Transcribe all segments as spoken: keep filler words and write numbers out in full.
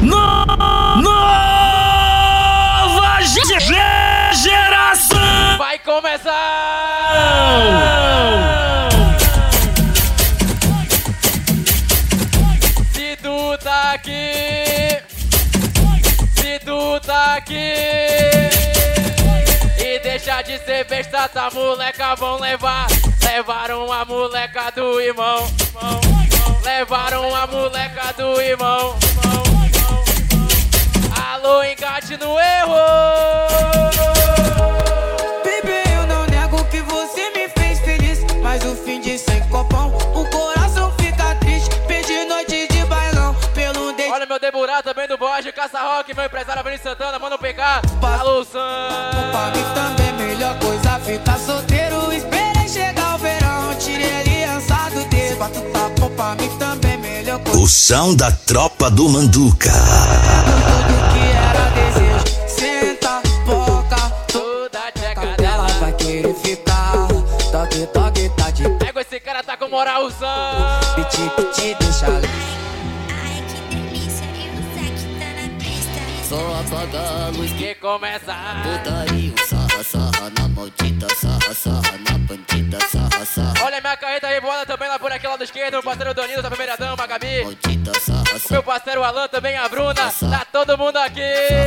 No, nova ge geração vai começar. Se tu tá aqui, se tu tá aqui e deixa de ser besta, tá moleca, vão levar. Levaram a moleca do irmão, levaram a moleca do irmão. Alô, engate no erro. Baby, eu não nego que você me fez feliz, mas o fim de sem copão, o coração fica triste. Perdi noite de bailão pelo date. Olha meu deburá também do Borges, Caça Rock, meu empresário Avenida Santana, manda um P K. Alô, Sam. Pra mim também melhor coisa ficar solteiro. Esperei chegar o verão, tirei aliança do dedo. Batu tá bom, pra mim também melhor coisa. O som da tropa do Manduca. Tudo que era desejo, senta, boca, toda a tcheca dela dela vai querer ficar. Toque, toque, tá de pega esse cara, tá com moral, Sam. piti, piti, deixa. Ai, que delícia, e o Zac tá na pista. Só apaga a luz que Que começa. putaria. Sarra, sarra na maldita, sarra, sarra na bandida, sarra, sarra. Olha minha carreta revoada também lá por aqui, lado esquerdo. Meu parceiro Danilo, da primeira dama, a Gabi. Maldita, sarra, Meu sarra. parceiro Alan também, a Bruna. Tá todo mundo aqui.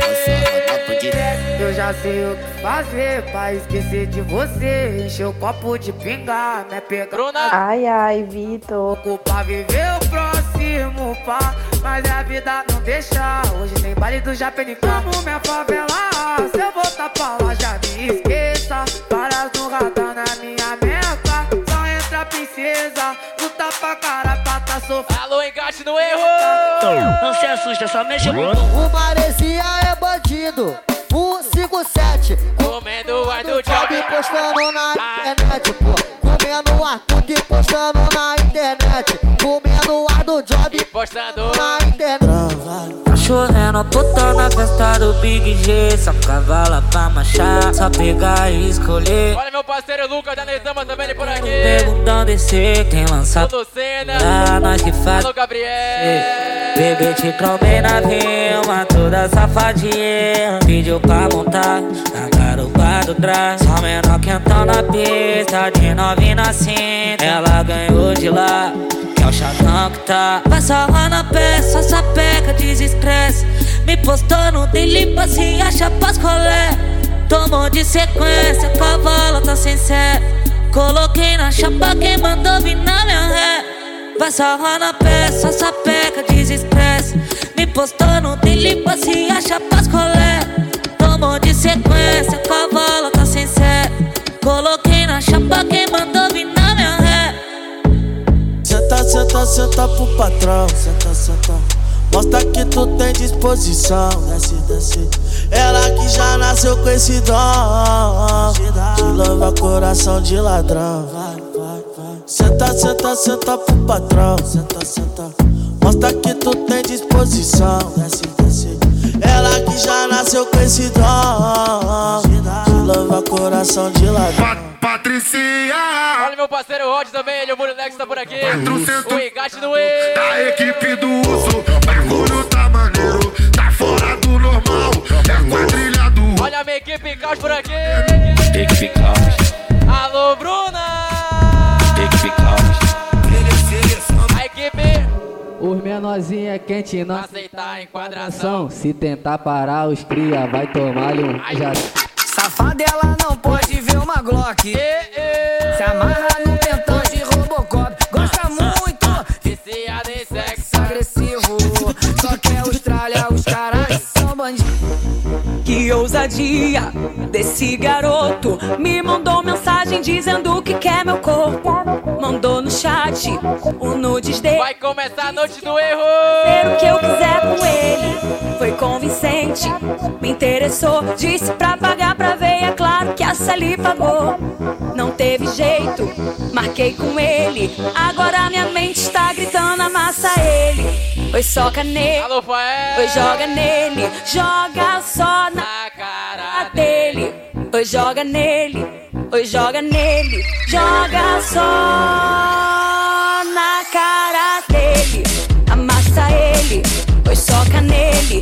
Eu já sei o que fazer pra esquecer de você. Encher o copo de pinga, né? Pegar Bruna. Ai, ai, Vitor. pra viver o próximo pá, mas a vida não deixa. Hoje tem baile do Japenicão, minha favela. Se eu voltar pra lá, já me esqueça. Várias no radar na minha meta. Só entra a princesa, luta pra cara, pra tá sofrendo. Alô, engate no erro. Não se assusta, só mexe o bumbum. O Maresia é bandido. um cinco sete. Comendo o ar do Job job. postando na internet, pô. Comendo ar tudo postando na internet. Comendo ar do job Postando. na internet. Cachorrendo, puta na festa do Big G. Só cavala pra marchar, só pegar e escolher. Olha meu parceiro Lucas da Neitama também ele por aqui. Perguntando descer, quem lança Tudo cena. ah, nós que faz. Alô, Gabriel. Bebê te trombei na rima, toda safadinha. Pediu pra montar na garupa do trás. Só menor quentão na pista, de novinha na cinta. Ela ganhou de lá, que é o chatão que tá. Vai sarrar na peça, só sapeca, desestresse. Me postou no daily, se acha pascolé. Tomou de sequência, cavalo tá sem sé. Coloquei na chapa quem mandou vir na minha ré. Vai sarrar na peça, sapeca, desestresse. Me postou no daily, se acha pascolé. Tomou de sequência, cavalo tá sem sé. Coloquei na chapa quem mandou vir na minha ré. Senta, senta, senta pro patrão. Senta, senta. Mostra que tu tem disposição. Desce, desce. Ela que já nasceu com esse dom de louva coração de ladrão. Vai, vai, vai. Senta, senta, senta pro patrão. Senta, senta. Mostra que tu tem disposição. Desce, desce. Ela que já nasceu com esse dom de louva coração de ladrão. Patricinha, Olha meu parceiro Rod também, ele, o Murilex tá por aqui. quatrocentos O engate no erro. da equipe do urso. O bagulho tá maneiro, tá fora do normal. É quadrilha do Olha a minha equipe Caos por aqui. Equipe Caos, Alô, Bruna. equipe Caos. A equipe Os menorzinhos é quente, não aceitar a enquadração. Se tentar parar os cria, vai tomar-lhe um já. Safada, ela não pode ver uma Glock. E, e, Se amarra no pentão de Robocop. Gosta muito, viciada em sexo. agressivo. Só quer Austrália, os caras são bandidos. Que ousadia desse garoto. Me mandou mensagem dizendo que quer meu corpo. Mandou no chat o nudes dele. Vai começar a noite do erro. Ser o que eu quiser com ele. Foi convincente, me interessou. Disse pra pagar pra ver, é claro que a Sally pagou. Não teve jeito, marquei com ele. Agora minha mente está gritando, amassa ele. Oi, soca nele. Alô, Fael. Oi, joga nele. Joga só na Na cara dele. Oi, joga nele. Oi, joga nele. Joga só na cara dele. Amassa ele. Oi, soca nele.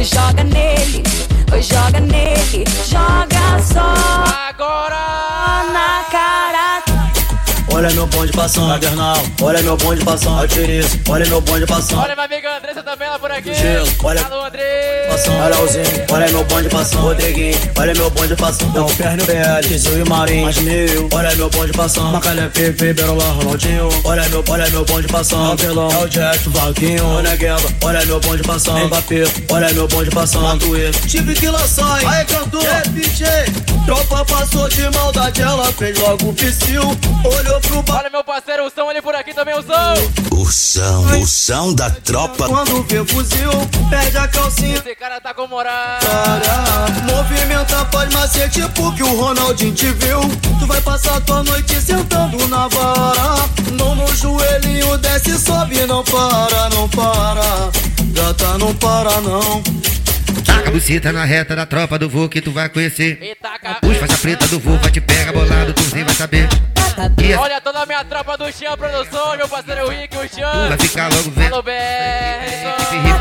Oi, joga nele, oi, joga nele, joga só. Agora na cara. Olha meu bonde passando, Adernal. Olha meu bonde passando, Altirice. Olha meu bonde passando. Olha minha amiga Andressa também lá por aqui. Gelo. Olha alô, André. Passando, olha Alzinho. Olha meu bonde passando, Rodriguinho. Olha meu bonde passando, Dom Perno B L, Tizil e Marinho. Mais mil. Olha meu bonde passando, Macalé, Pepe, Berola, Ronaldinho. Olha meu, olha meu bonde passando, Pelão, é o Jack, Vaguinho. Olha Gueba. Olha meu bonde passando, Mbappé. Olha meu bonde passando, Matuê. Tive que lançar, hein? Aí cantor, é D J. Tropa passou de maldade, ela fez logo o psiu. Olhou pro bar. Olha meu parceiro, o som ali por aqui também, o som. O som, o som da tropa. Quando vê fuzil, perde a calcinha. Esse cara tá com moral. Movimenta faz macete porque o Ronaldinho te viu. Tu vai passar tua noite sentando na vara. Não no joelhinho, desce, sobe, não para, não para. Gata, não para, não. Taca a buceta na reta da tropa do vô que tu vai conhecer. E taca. Os faixa preta do vô vai te pegar bolado, tu nem vai saber. E olha toda a minha tropa do Xian Produções, meu parceiro Rick, o Xian. Vai ficar logo vendo. Alô, Berson.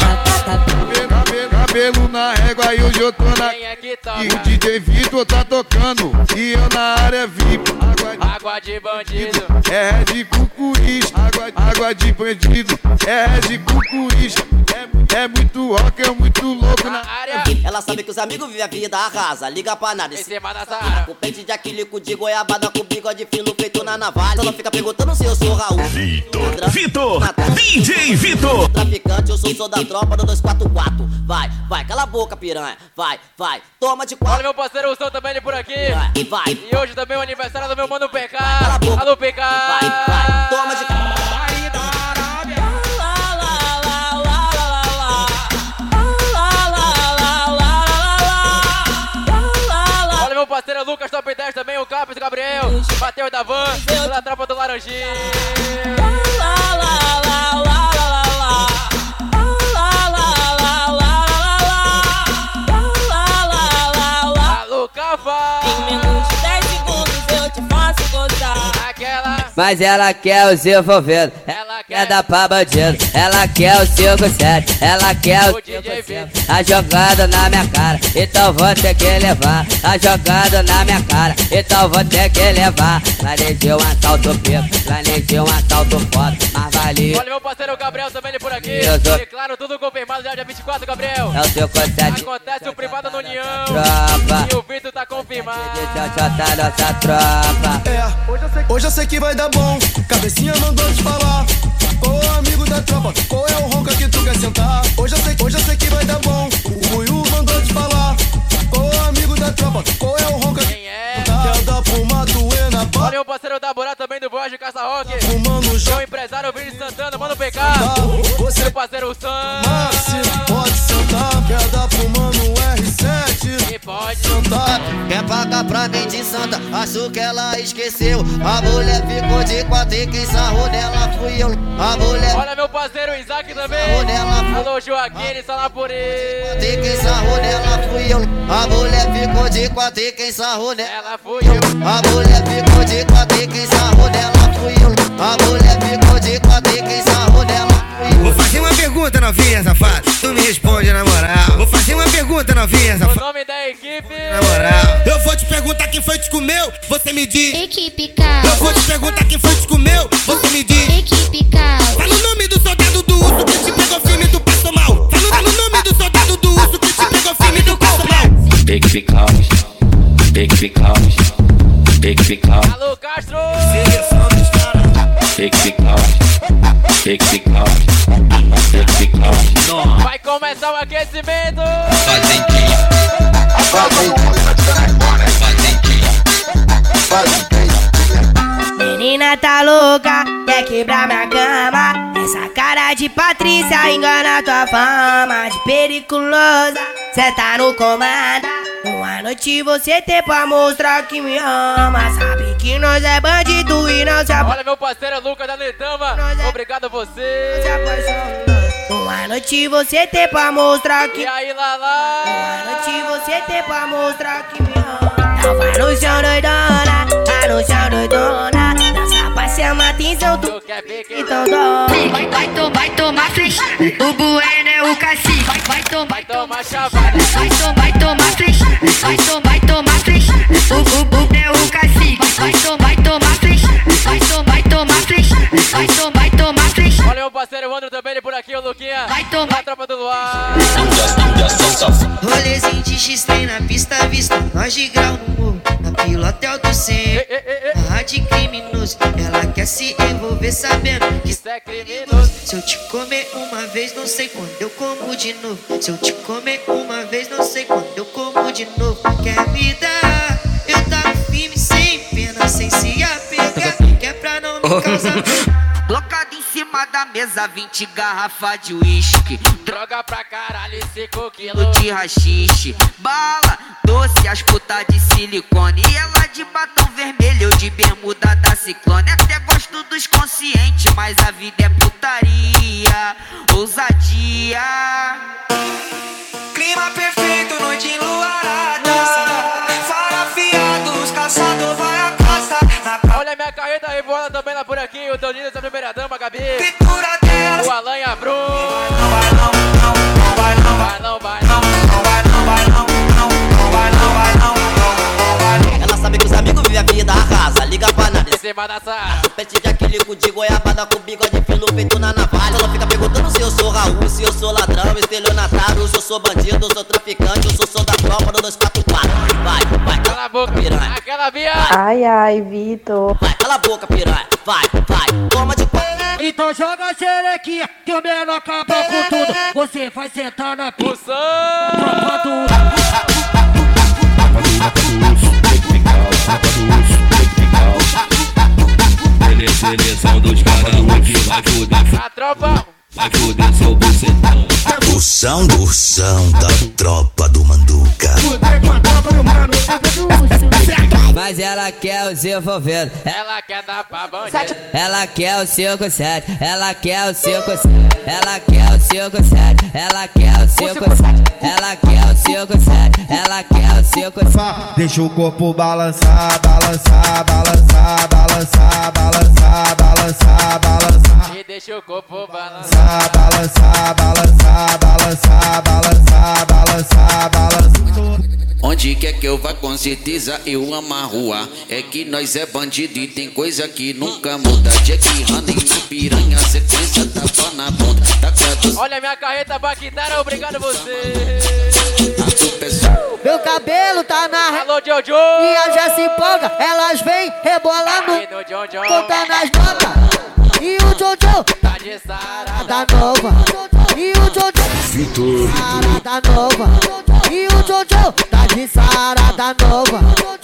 Cabelo na régua e hoje eu tô na. Quem é que toca? E o D J Vitor tá tocando. E eu na área V I P. Água de, água de bandido. É de cucuris. Água, água de bandido. É de cucuris. É, é muito rock, é muito louco na área. Ela sabe que os amigos vivem a vida arrasa. Liga pra nada. Em cima da Sara. Com pente de aquilico de goiabada com bigode fino feito na navalha. Ela fica perguntando se eu sou Raul. Vitor, Vitor, D J Vitor. Traficante, eu sou, sou da tropa do dois quatro quatro. Vai, vai, cala a boca, piranha. Vai, vai, toma de quatro. Olha meu parceiro, o som também ali por aqui. Vai, vai. E hoje também é o aniversário do meu mano P K. Cala a boca. Alô, P K. Vai, vai, toma de quatro. Meu parceiro Lucas Top dez também, o Capes, o Gabriel, Matheus da Van, toda a tropa do Laranjinha. Alô, Cafa! Em menos de dez segundos eu te faço gozar. Aquela. Mas ela quer o seu envolvendo. Ela quer dar pra bandido. Ela quer o cinco sete. Ela quer o D J Vitor. Tá jogando na minha cara, então vou ter que levar. Tá jogando na minha cara, então vou ter que levar. Planejei um assalto pico, planejei um assalto foda, mas valeu. Olha meu parceiro Gabriel também ele por aqui. Eu tô- E claro, tudo confirmado já dia vinte e quatro, Gabriel. É o cinco sete. Acontece o privado no União. Tropa. E o Vitor tá confirmado. Deixa eu jotar nossa tropa. É, hoje eu sei que vai dar bom. Cabecinha mandou te falar. Ô amigo da tropa, qual é o ronca que tu quer sentar? Hoje eu sei, hoje eu sei que vai dar bom. O Buiu mandou te falar. Ô amigo da tropa, qual é o ronca que Quem é? quer dar pro Matuê na pá? Olha o parceiro da Borá também do Voz de Caça Rock. Fumando Meu já. empresário Vini Santana, mano P K. Você Meu parceiro Sam. Máximo, pode sentar. Quer dar pro mano R sete? E pode. Sentar. Quer pagar pra mim de santa, acho que ela esqueceu. A mulher ficou de quatro e quem sarrou nela fui eu. A mulher Olha meu parceiro Isaac também. sarrou nela fui Alô Joaquim, ele está lá por ele. e quem sarrou nela fui eu. A mulher ficou de quatro e quem sarrou nela. Ela fui eu. A mulher ficou de quatro e quem sarrou nela fui eu. A mulher ficou de quatro e quem sarrou nela fui eu. Vou fazer uma pergunta, novinha safada. Tu me responde na moral. Vou fazer uma pergunta, novinha O safada. nome da equipe. Na moral. Eu vou te perguntar quem foi que te comeu. Você me diz. Equipe Cal, Eu vou te perguntar quem foi que te comeu. Você me diz. equipe Cal, Fala o nome do soldado do urso que te pegou firme do passou mal. Fala o nome do soldado do urso que te pegou firme do passou mal. Big Picaus, Big Picaus, Big Picaus, Alô Castro. Big Picaus, Big Picaus, Big Picaus. Vai começar o aquecimento. Menina tá louca, quer quebrar minha cama. Essa cara de Patrícia engana tua fama de periculosa. Cê tá no comando. Uma noite você tem pra mostrar que me ama. Sabe que nós é bandido e não se apaixona. Olha meu parceiro Lucas da Netama. Obrigado a você. Uma noite você tem pra mostrar que E aí Lala. Uma noite você tem pra mostrar que me ama. Então vai no chão doidona, vai no chão doidona. Dança pra chamar atenção, tu Tu quer pique? então dó. vai, vai, to, vai tomar frente. O bueno é o cacique. Vai, vai tomar, Vai tomar tomar chavada. Vai tomar, vai tomar flecha, vai tomar, vai tomar flecha. O bubu é o cacique. Vai tomar, vai tomar flecha, vai tomar, vai tomar flecha. Vai tomar, vai tomar flecha. Olha meu parceiro, o Andro também, ele por aqui, o Luquinha. Vai tomar. A tropa do Luar. Rolezinho de X-Trem na pista vista, nós de grau no morro, na pilota alto cem. Barra de criminoso, ela quer se envolver sabendo que isso é criminoso. Se eu te comer uma vez, não sei quando eu como de novo. Se eu te comer uma vez, não sei quando eu como de novo. Quer me dar, eu tava firme, sem pena, sem se apegar, que é pra não me causar. Colocado em cima da mesa, vinte garrafas de uísque. Droga pra caralho, cinco quilos de rachixe. Bala, doce, as putas de silicone. E ela de batom vermelho, eu de bermuda da Ciclone. Até gosto dos conscientes, mas a vida é putaria, ousadia. Clima perfeito, noite enluarada. Farafiados, caçador vai a caça. Olha minha carreta revoada também lá por aqui. O Toninho, a primeira dama, Gabi. Pintura dela. O Alan e a Bru. Não vai não, não, não vai não. Vai não, vai não. Não vai não, vai não, não. Não vai não, vai não, não vai não. Ela sabe que os amigos vivem a vida arrasa. Liga pra nada. Em cima da sala. Pente de acrílico de goiabada com bigode fino feito na navalha. Ela fica perguntando se eu sou Raul, se eu sou ladrão, estelionatário, se eu sou bandido, eu sou traficante, eu sou som da tropa do dois quatro quatro. Vai, vai, cala a boca, piranha. Aquela via. Ai, ai, Vitor. Vai, cala a boca, piranha. Vai, vai, toma de pé. Então joga a xerequinha, que o menor acabou com tudo. Você vai sentar na pista. Tropa do... Seleção dos caras hoje vai foder. A tropa vai foder seu bucetão. O som, o som da tropa do Manduca. Mas ela quer o seu envolvendo. Ela quer dar pra bandido. Ela quer o cinco sete. Ela quer o cinco sete. Ela quer o cinco sete. Ela quer o cinco sete. Ela quer o cinco sete. Ela quer o cinco sete. Deixa o corpo balançar, balançar, balançar, balançar, balançar, balançar, balançar. E deixa o corpo balançar, balançar, balançar, balançar, balançar, balançar, balançar. Onde quer que eu vá, com certeza eu amo a rua. É que nós é bandido e tem coisa que nunca muda. Jack Honey, piranha, sequência, tapa na bunda. Olha minha carreta Baquitara, obrigado você. Meu cabelo tá na... Alô, Jojo. E a já se empolga, elas vêm rebolando, contando as notas. E o Jojo tá de sarada nova. E o Jojo Vitor sarada nova. E o Jojo tá de sarada nova.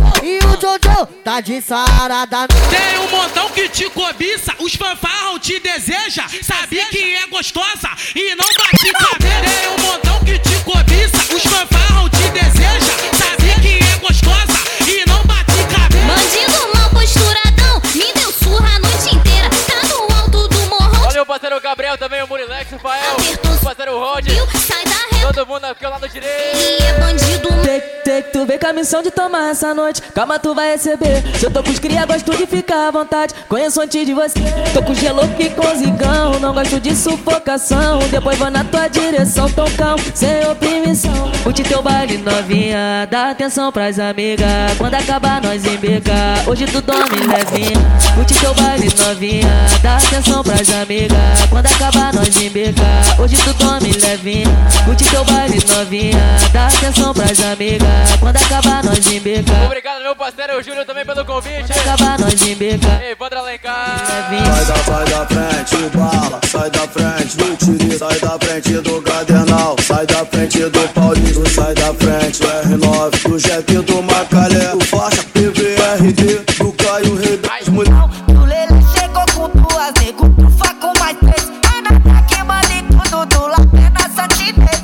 E o Jojo tá de sarada nova. Tem um montão que te cobiça, os fanfarrão te deseja. Sabe que é gostosa e não bate cabelo. Tem um montão que te cobiça, os fanfarrão te deseja. Sabe que é gostosa e não bate cabelo. Bandido mal posturadão, me deu surra a noite inteira. Tá no alto do morrão. Olha o parceiro Gabriel também, o Murilex, o Fael, o parceiro Rod. Sai da reta. Todo mundo aqui ao lado direito. E é bandido. Tem, tem que tu vem com a missão de tomar essa noite. Calma, tu vai receber. Se eu tô com os cria, gosto de ficar à vontade. Conheço antes de você. Tô com gelo e com zigão. Não gosto de sufocação. Depois vou na tua direção, tão calmo, sem oprimição. Curte teu baile novinha, dá atenção pras amigas. Quando acabar nós embeca, hoje tu dorme levinha. Curte teu baile novinha, dá atenção pras amigas. Quando acabar nós embeca, hoje tu dorme levinha. Curte teu baile novinha, dá atenção pras amigas. Quando acabar nós embeca. Obrigado meu parceiro Júlio também pelo convite. Quando acabar nós embeca. Ei, Vandra Alencar. Sai da, sai da frente, bala. Sai da frente do Tiri. Sai da frente do Cadernal. Sai da frente do Paulista. Sai da frente do R nove. Do Jeep do Macalé. Do Faixa P V R D. Do Caio Rei das Mulheres. O Lele chegou com duas, nego, tu fa com mais três. É nada que manda tudo do lapé na santidez.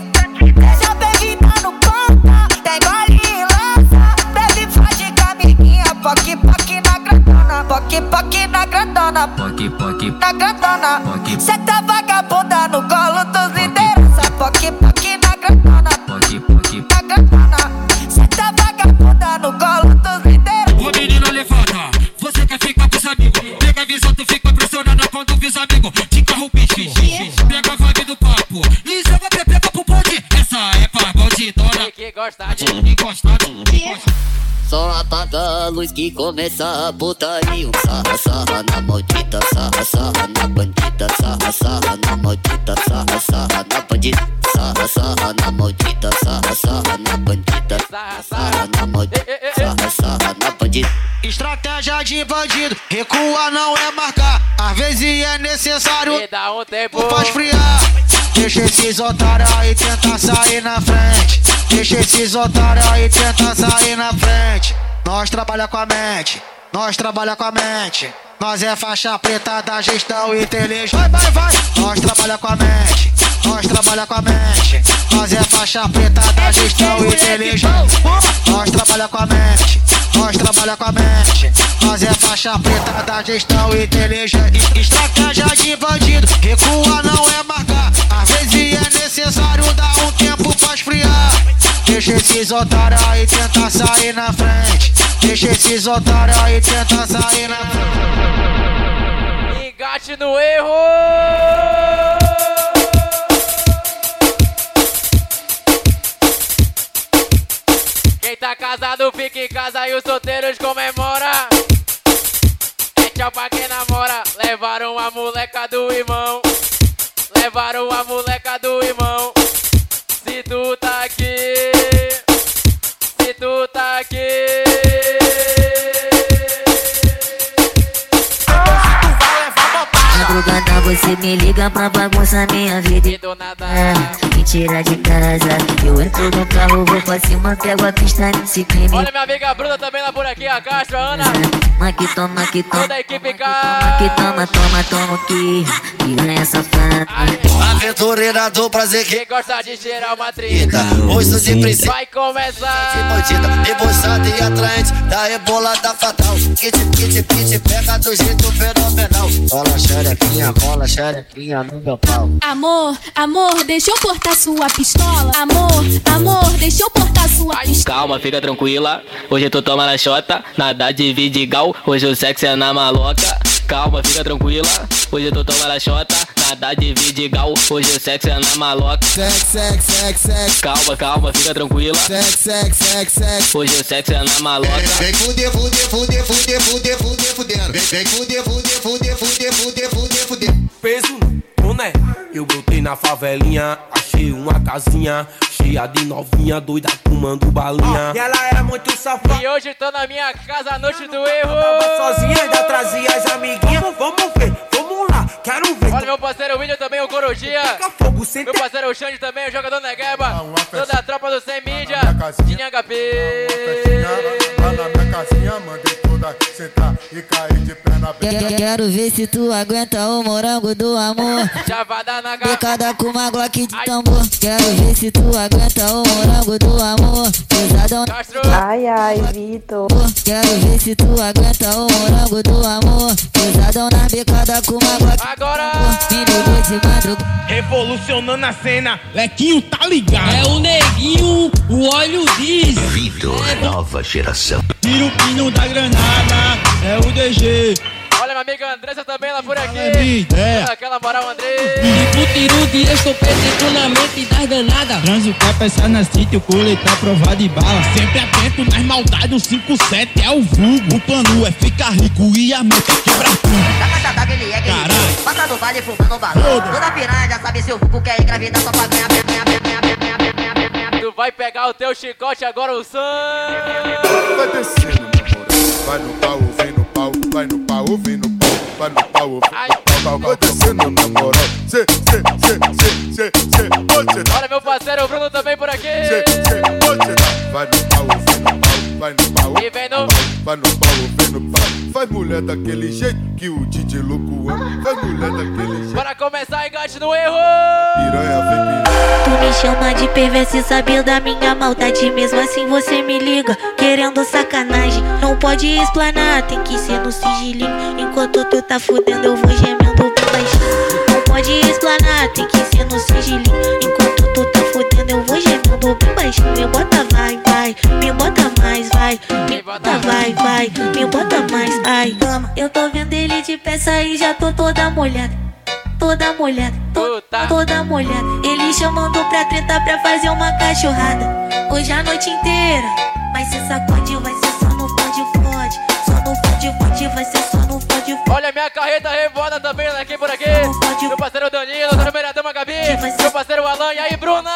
Já bebe dando conta, tem gole e lança. Bebe faz de amiguinha, poque poque na grandona. Poque poque na grandona. Poque poque na grandona. Cê tá vagabunda no colo dos liderança. Poque poque na grandona. Poque poque na grandona. Cê tá vagabunda no colo dos liderança. Ô menina, levanta, você quer ficar com os amigos. Pega a visão, tu fica impressionada quando visa amigo. De carro bicho, pega a vibe do papo e joga pepeca pro bonde. Essa é pra bonde. E que gosta de Só apaga a luz que começa a putaria. Um sarra, sarra na maldita, sarra, sarra na bandida, sarra, sarra na maldita, sarra, sarra na bandida, sarra, sarra na maldita, sarra, sarra na bandida, sarra, sarra na maldita, sarra, sarra na bandida. Estratégia de bandido, recua não é marcar. Às vezes é necessário e dá um tempo pra esfriar. Deixa esses otários aí tentar sair na frente. Deixa esses otários aí tentar sair na frente. Nós trabalha com a mente, nós trabalha com a mente. Nós é faixa preta da gestão inteligente. Vai, vai, vai. Nós trabalha com a mente, nós trabalha com a mente. Nós é faixa preta da gestão inteligente. Nós trabalha com a mente, nós trabalha com a mente. Nós é faixa preta da gestão inteligente. Estratégia de bandido, recua não é marcar. Às vezes é necessário dar um tempo pra esfriar. Deixa esses otários aí tentar sair na frente. Deixa esses otários aí tentar sair na frente. Engate no erro. Quem tá casado fica em casa e os solteiros comemora. É tchau pra quem namora. Levaram a moleca do irmão. Levaram a moleca do irmão. Se tu tá aqui, se tu tá aqui. Madrugada você me liga pra bagunçar minha vida. E do nada me tira de casa. Eu entro no carro, vou pra cima, pego a pista nesse crime. Olha minha amiga Bruna também lá por aqui, a Castro, a Ana. Toma que toma que toma. Toda a equipe cá. Toma que toma, toma, toma que piranha safada. Aventureira do prazer que gosta de cheirar uma trita. Moço de princesa vai começar. Bandida, debochada e atraente da rebolada fatal. Que te, que te, que te pega do jeito fenomenal. Bola xerequinha, bola xerequinha no meu pau. Amor, amor, deixa eu portar sua pistola. Amor, amor, deixa eu portar sua pistola. Calma, fica tranquila. Hoje tu toma na xota, nada de vidigal. Hoje o sexo é na maloca. Calma, fica tranquila. Hoje tu toma na xota, nada de vidigal. Hoje o sexo é na maloca. Sex, sex, sex, sex. Calma, calma, fica tranquila. Sex, sex, sex, sex. Hoje o sexo é na maloca. Vem fuder, fuder, fuder, fuder, fuder, fuder, fuder. Vem fuder, fuder, fuder, fuder, fuder, fuder, fuder. Peso, boné. Eu brotei na favelinha, achei uma casinha cheia de novinha, doida fumando balinha. E ela era muito safada. E hoje tô na minha casa, a noite do erro. Tava sozinha, ainda trazia as amiguinhas. Vamos, vamos ver, vamos lá, quero ver. Olha meu parceiro William também, o Corujia. Meu parceiro o Xande também, o jogador Negueba. Toda a tropa do Sem Mídia, de Nhangapê. Lá na minha casinha, mandei toda sentar e cair de perna aberta. Quero ver se tu aguenta o morango do amor. Já vai dar na garra. Picada com uma glock de tambor. Quero ver se tu aguenta o morango do amor. Pesadão. Ai, ai, Vitor. Quero ver se tu aguenta o morango do amor. Pesadão na bicada com uma glock. Agora! Revolucionando a cena, Lequinho tá ligado. É o neguinho, o óleo diz. Vitor, nova geração. Tira o pino da granada, é o D G. Olha minha amiga Andressa também lá por aqui. É. Aquela moral, André. Tipo tiro de escopeta, entro na mente das danadas. Transo o capa, sai na sítio, coleta prova de bala. Sempre atento nas maldades, o cinco sete é o vulgo. O plano é ficar rico e a meta é quebrar tudo. Tá caçada, ele é guerreiro. Passa do baile, fumando balão. Toda piranha já sabe se o vulgo quer engravidar só pra ganhar, ganhar, ganhar, ganhar, ganhar, ganhar, ganhar. Tu vai pegar o teu chicote agora, o sangue. Vai descendo, namorado. Vai no pau, vem no pau. Vai no pau, vem no pau. Vai no pau, vem no pau. Vai descendo, namorado. Cê, cê, cê, cê, cê, cê. Olha meu parceiro, o Bruno também por aqui. Cê, cê, vai no pau, vem no pau. Vai no pau, e vem no... vai no pau, vem no pau. Faz mulher daquele jeito que o D J louco ama. Faz mulher daquele jeito. Para começar, engate no erro. Piranha, vem piranha. Tu me chama de perverso e sabe da minha maldade. Mesmo assim você me liga, querendo sacanagem. Não pode explanar, tem que ser no sigilinho. Enquanto tu tá fudendo eu vou gemendo bem baixinho. Não pode explanar, tem que ser no sigilinho. Enquanto tu tá fudendo eu vou gemendo bem baixinho. Me bota vai, vai, me bota mais, vai. Me bota vai, vai, me bota mais, ai. Eu tô vendo ele de peça e já tô toda molhada. toda molhada, to, toda molhada. Ele chamando pra treta pra fazer uma cachorrada. Hoje a noite inteira, mas se sacode vai ser só no fode fode. Só no fode fode vai ser só no fode fode. Olha minha carreta revoada também aqui por aqui. Meu parceiro Danilo, da primeira dama Gabi. Meu parceiro Alan, e aí Bruna?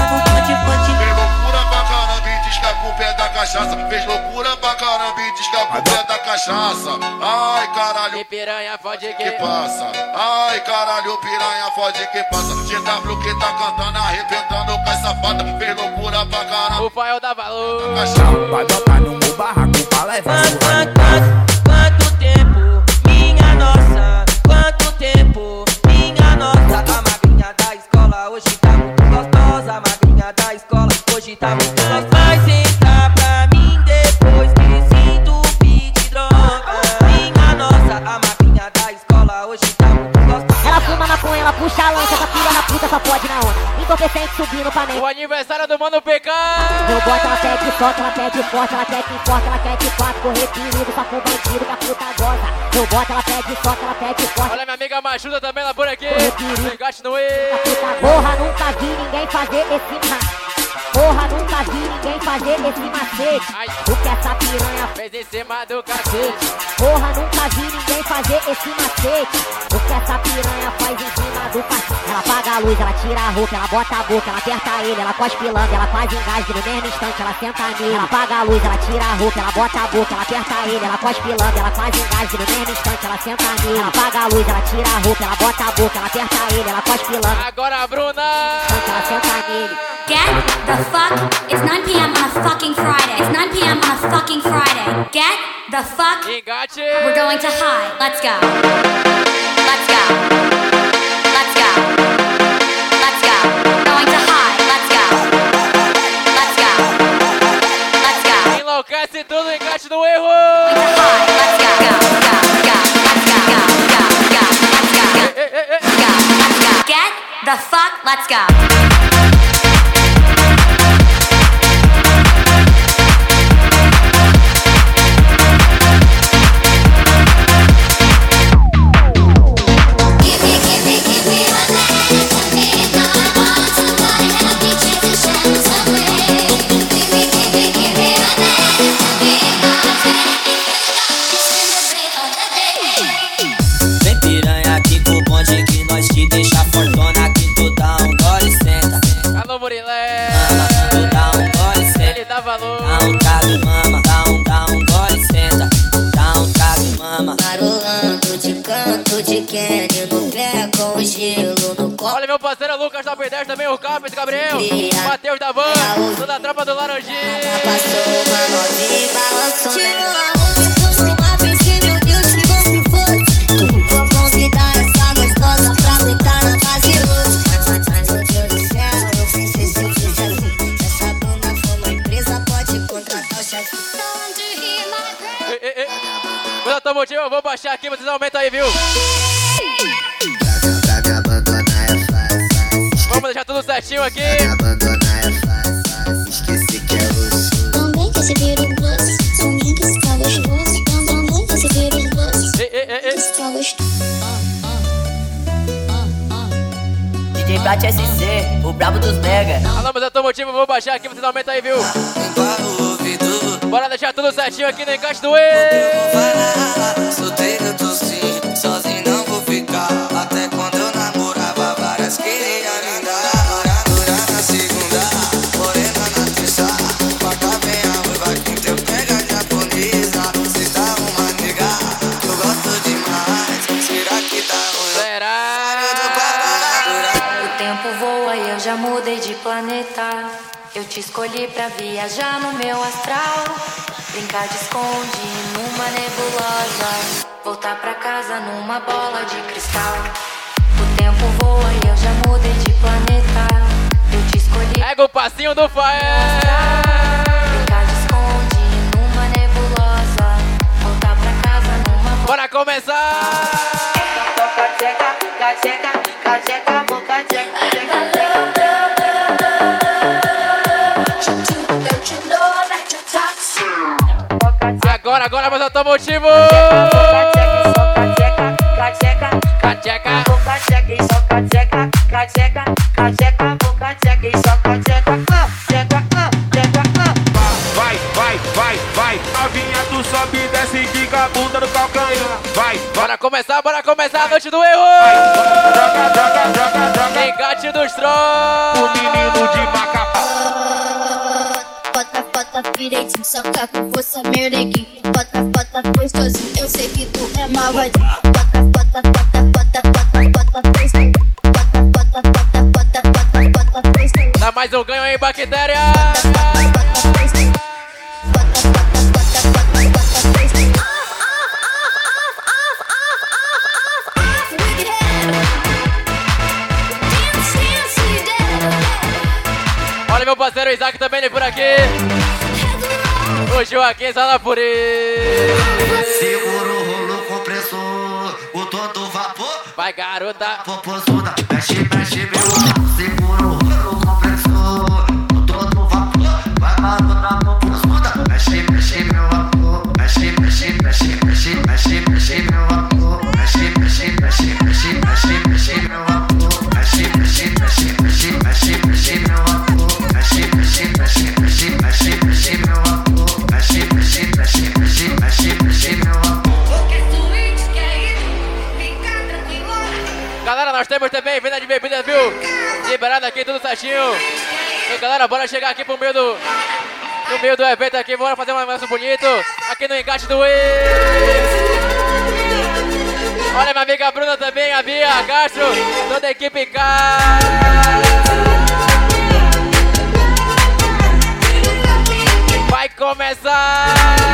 Fez loucura pra caramba e diz que a culpa é da cachaça. Fez loucura pra caramba e diz que a culpa é da cachaça. Ai caralho, e piranha fode que, que passa. Ai caralho, piranha fode que passa. G W que tá cantando, arrebentando com as safadas. Fez loucura pra caramba. O Fael dá valor. Vai botar no meu barraco pra levar quanto, quanto tempo, minha nossa. Quanto tempo, minha nossa. A magrinha da escola hoje tá muito gostosa. A magrinha da escola hoje tá muito gostosa. Vai sentar pra mim depois que sinto o beat de droga. Minha nossa, a magrinha da escola hoje tá muito gostosa. Ela fuma maconha, ela puxa a lança, essa filha da puta só pode na onda. Entorpecente subindo pra mim. O aniversário do Mano P K. Eu boto, ela pede solta, ela pede forte, ela quer que importa, ela quer que quatro, correr perigo, só com bandido que a puta gosta. Eu boto, ela pede solta, ela pede forte. Olha minha amiga Machuda também lá por aqui. Engate no E. Porra, nunca vi ninguém fazer esse ma... Porra, nunca vi ninguém fazer esse macete. Ai. O que essa piranha fez em cima do cacete. Porra, nunca vi ninguém fazer esse macete. O que essa piranha faz em cima do cacete. Ela apaga a luz, ela tira a roupa, ela bota a boca, ela aperta ele, ela cospe langa, ela quase engasga no mesmo instante, ela senta nele. Ela apaga a luz, ela tira a roupa, ela bota a boca, ela aperta ele, ela cospe langa, ela quase engasga no mesmo instante, ela senta nele. Ela apaga a luz, ela tira a roupa, ela bota a boca, ela aperta ele, ela cospe langa. Agora a Bruna. Ela senta nele. Get the fuck. It's nine p m on a fucking Friday. It's nine p m on a fucking Friday. Get the fuck. Engate. We're going to high. Let's go. Let's go. Let's go. Let's go. Going to high. Let's go. Let's go. Let's go. Enlouquece tudo, engate no erro. Going to high. Let's go. Go. Go. Go. Let's go. Go. Go. Go. Let's go. Hey, hey, hey, hey. Go. Let's go. Get the fuck. Let's go. Vem piranha aqui pro bonde que nós te deixa fortuna. Aqui tu dá um gole e senta. Alô Murilé. Tu dá um gole e senta. Ele dá valor. Dá um trago e mama. Dá um, dá um gole e senta. Dá um trago e mama. Marolando de canto de Kenny no pé com o gelo no copo. Olha meu parceiro Lucas da P dez também, o Capes, Gabriel, Matheus da Van, toda a tropa do Laranjinha. Passou uma novinha e balançou. Tirou a roupa e pôs uma piscina, meu Deus, que bom se fosse. Vou convidar essa gostosa pra aguentar na base hoje. Mas meu Deus do céu, eu pensei se eu fiz assim. Se essa bunda for uma empresa, pode contratar o chefe. Ei, ei, ei. Quando eu tô motivo, eu vou baixar aqui, vocês aumentam aí, viu? Pra me abandonar é fácil. Vamos deixar tudo certinho aqui. Pra me abandonar é fácil. Esqueci que é osso. Também quer se vir o blues. São lindos, está gostoso. Também quer se vir o blues. Ei, ei, ei, ei. Está gostoso. D J Plat S C, o brabo dos mega. Alô, mas eu tô motivo, eu vou baixar aqui, vocês aumentam aí, viu? Bora deixar tudo certinho aqui no encaixe do E. Solteiro tô sim, sozinho não vou ficar. Até quando eu namorava, várias queriam me dar. Moradora na segunda, morena na terça. Quarta vem a ruiva com teu pega japonesa. Cê tá uma nega, eu gosto demais. Será que tá ruim? Será? O tempo voa e eu já mudei de planeta. Eu te escolhi pra viajar no meu astral. Brincar de esconde numa nebulosa. Voltar pra casa numa bola de cristal. O tempo voa e eu já mudei de planeta. Eu te escolhi. Pega o passinho do Fael. Brincar de esconde numa nebulosa. Voltar pra casa numa bola. Bora começar! Cacheca, cacheca, cacheca, boca, cacheca. Agora, agora, mas eu tô motivo! Cacheca, cacheca, Cacheca, cacheca, cateca, cateca, vou cateca e só cateca, ah, teca, ah, teca, ah. Vai, vai, vai, vai, novinha tu sobe e desce, quica a bunda no calcanhar. Vai, bora começar, bora começar a noite do erro. Joga, joga, joga, joga. Engate dos trolls. O menino de Macapá. Bota, bota direitinho, soca com força, meu neguinho. Bota, bota gostosinho, eu sei que tu é malvadinho. Bota, bota, bota, bota, bota, bota gostosinho. Bota, bota, bota, bota, bota, bota gostosinho. Dá mais um ganho aí, bactéria. Olha meu parceiro Isaac também por aqui. O Joaquim Salapuri. Segura o rolo compressor, o todo vapor. Vai garota. Popozuda, mexe, mexe meu amor. Segura o rolo compressor, o todo vapor. Vai garota, popozuda, mexe, mexe meu amor. Mexe, mexe, mexe, mexe, mexe, mexe meu amor. Mexe, mexe, mexe, mexe, mexe, mexe meu amor. Mexe, mexe, mexe, mexe, mexe, mexe meu amor. Mexe, mexe, mexe, mexe, mexe, mexe meu amor. Mexe, mexe, mexe, mexe, mexe, mexe meu amor. Quer switch, quer ir? Fica tranquilo. Galera, nós temos também venda de bebidas, viu? Liberado aqui, tudo certinho. E galera, bora chegar aqui pro meio do... No meio do evento aqui, bora fazer um negócio bonito. Aqui no engate do E. Olha minha amiga Bruna também, a Bia, a Castro, toda a equipe cá. Vai começar!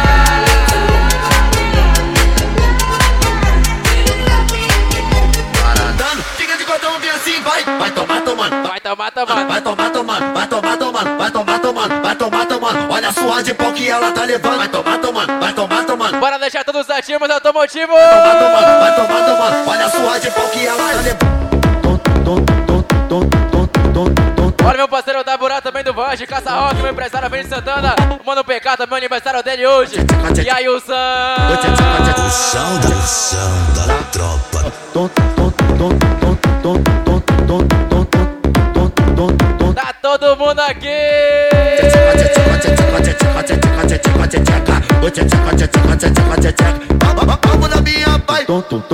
Parandando, fica de cordão, vem assim, vai. Vai tomar, tomando. Vai tomar, tomando. Vai tomar, tomando. Vai tomar, tomando. Vai tomar, tomando. Vai tomar, tomando. Olha a surra de pau que ela tá levando. Vai tomar, tomando. Vai tomar, tomando. Bora deixar tudo certinho, mas automotivo. Vai tomar, tomando. Vai tomar, tomando. Olha a surra de pau que ela tá levando. Olha meu parceiro Daburá também do Vange, Caça Rock, meu empresário Vem de Santana. O Mano P K também, aniversário dele hoje. E aí o Sam. O som da, o som da tropa. Tá todo mundo aqui. Vamos na minha pai.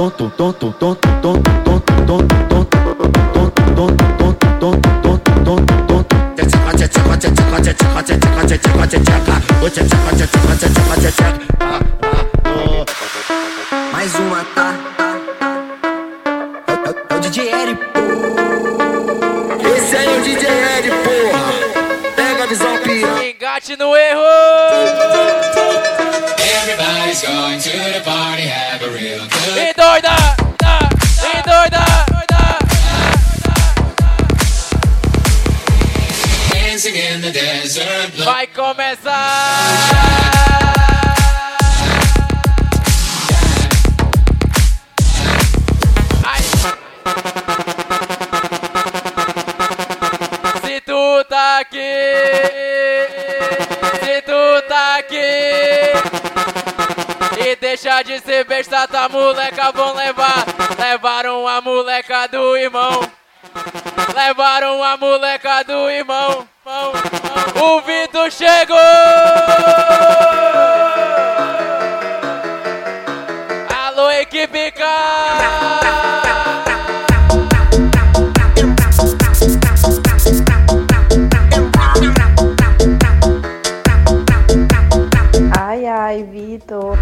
Mais uma, tá? É o D J Eri, esse aí é o D J Eri, porra. Pega a visão, pia. Engate no erro. Everybody's going to the party, have a real good. E doida, e doida. Dancing in the desert. Vai começar. Ai. Se tu tá aqui, se tu tá aqui e deixa de ser besta, tua moleca vão levar. Levaram a moleca do irmão. Levaram a moleca do irmão. Mão, mão. O Vitor chegou. Alô, equipe K. Ai, ai, Vitor.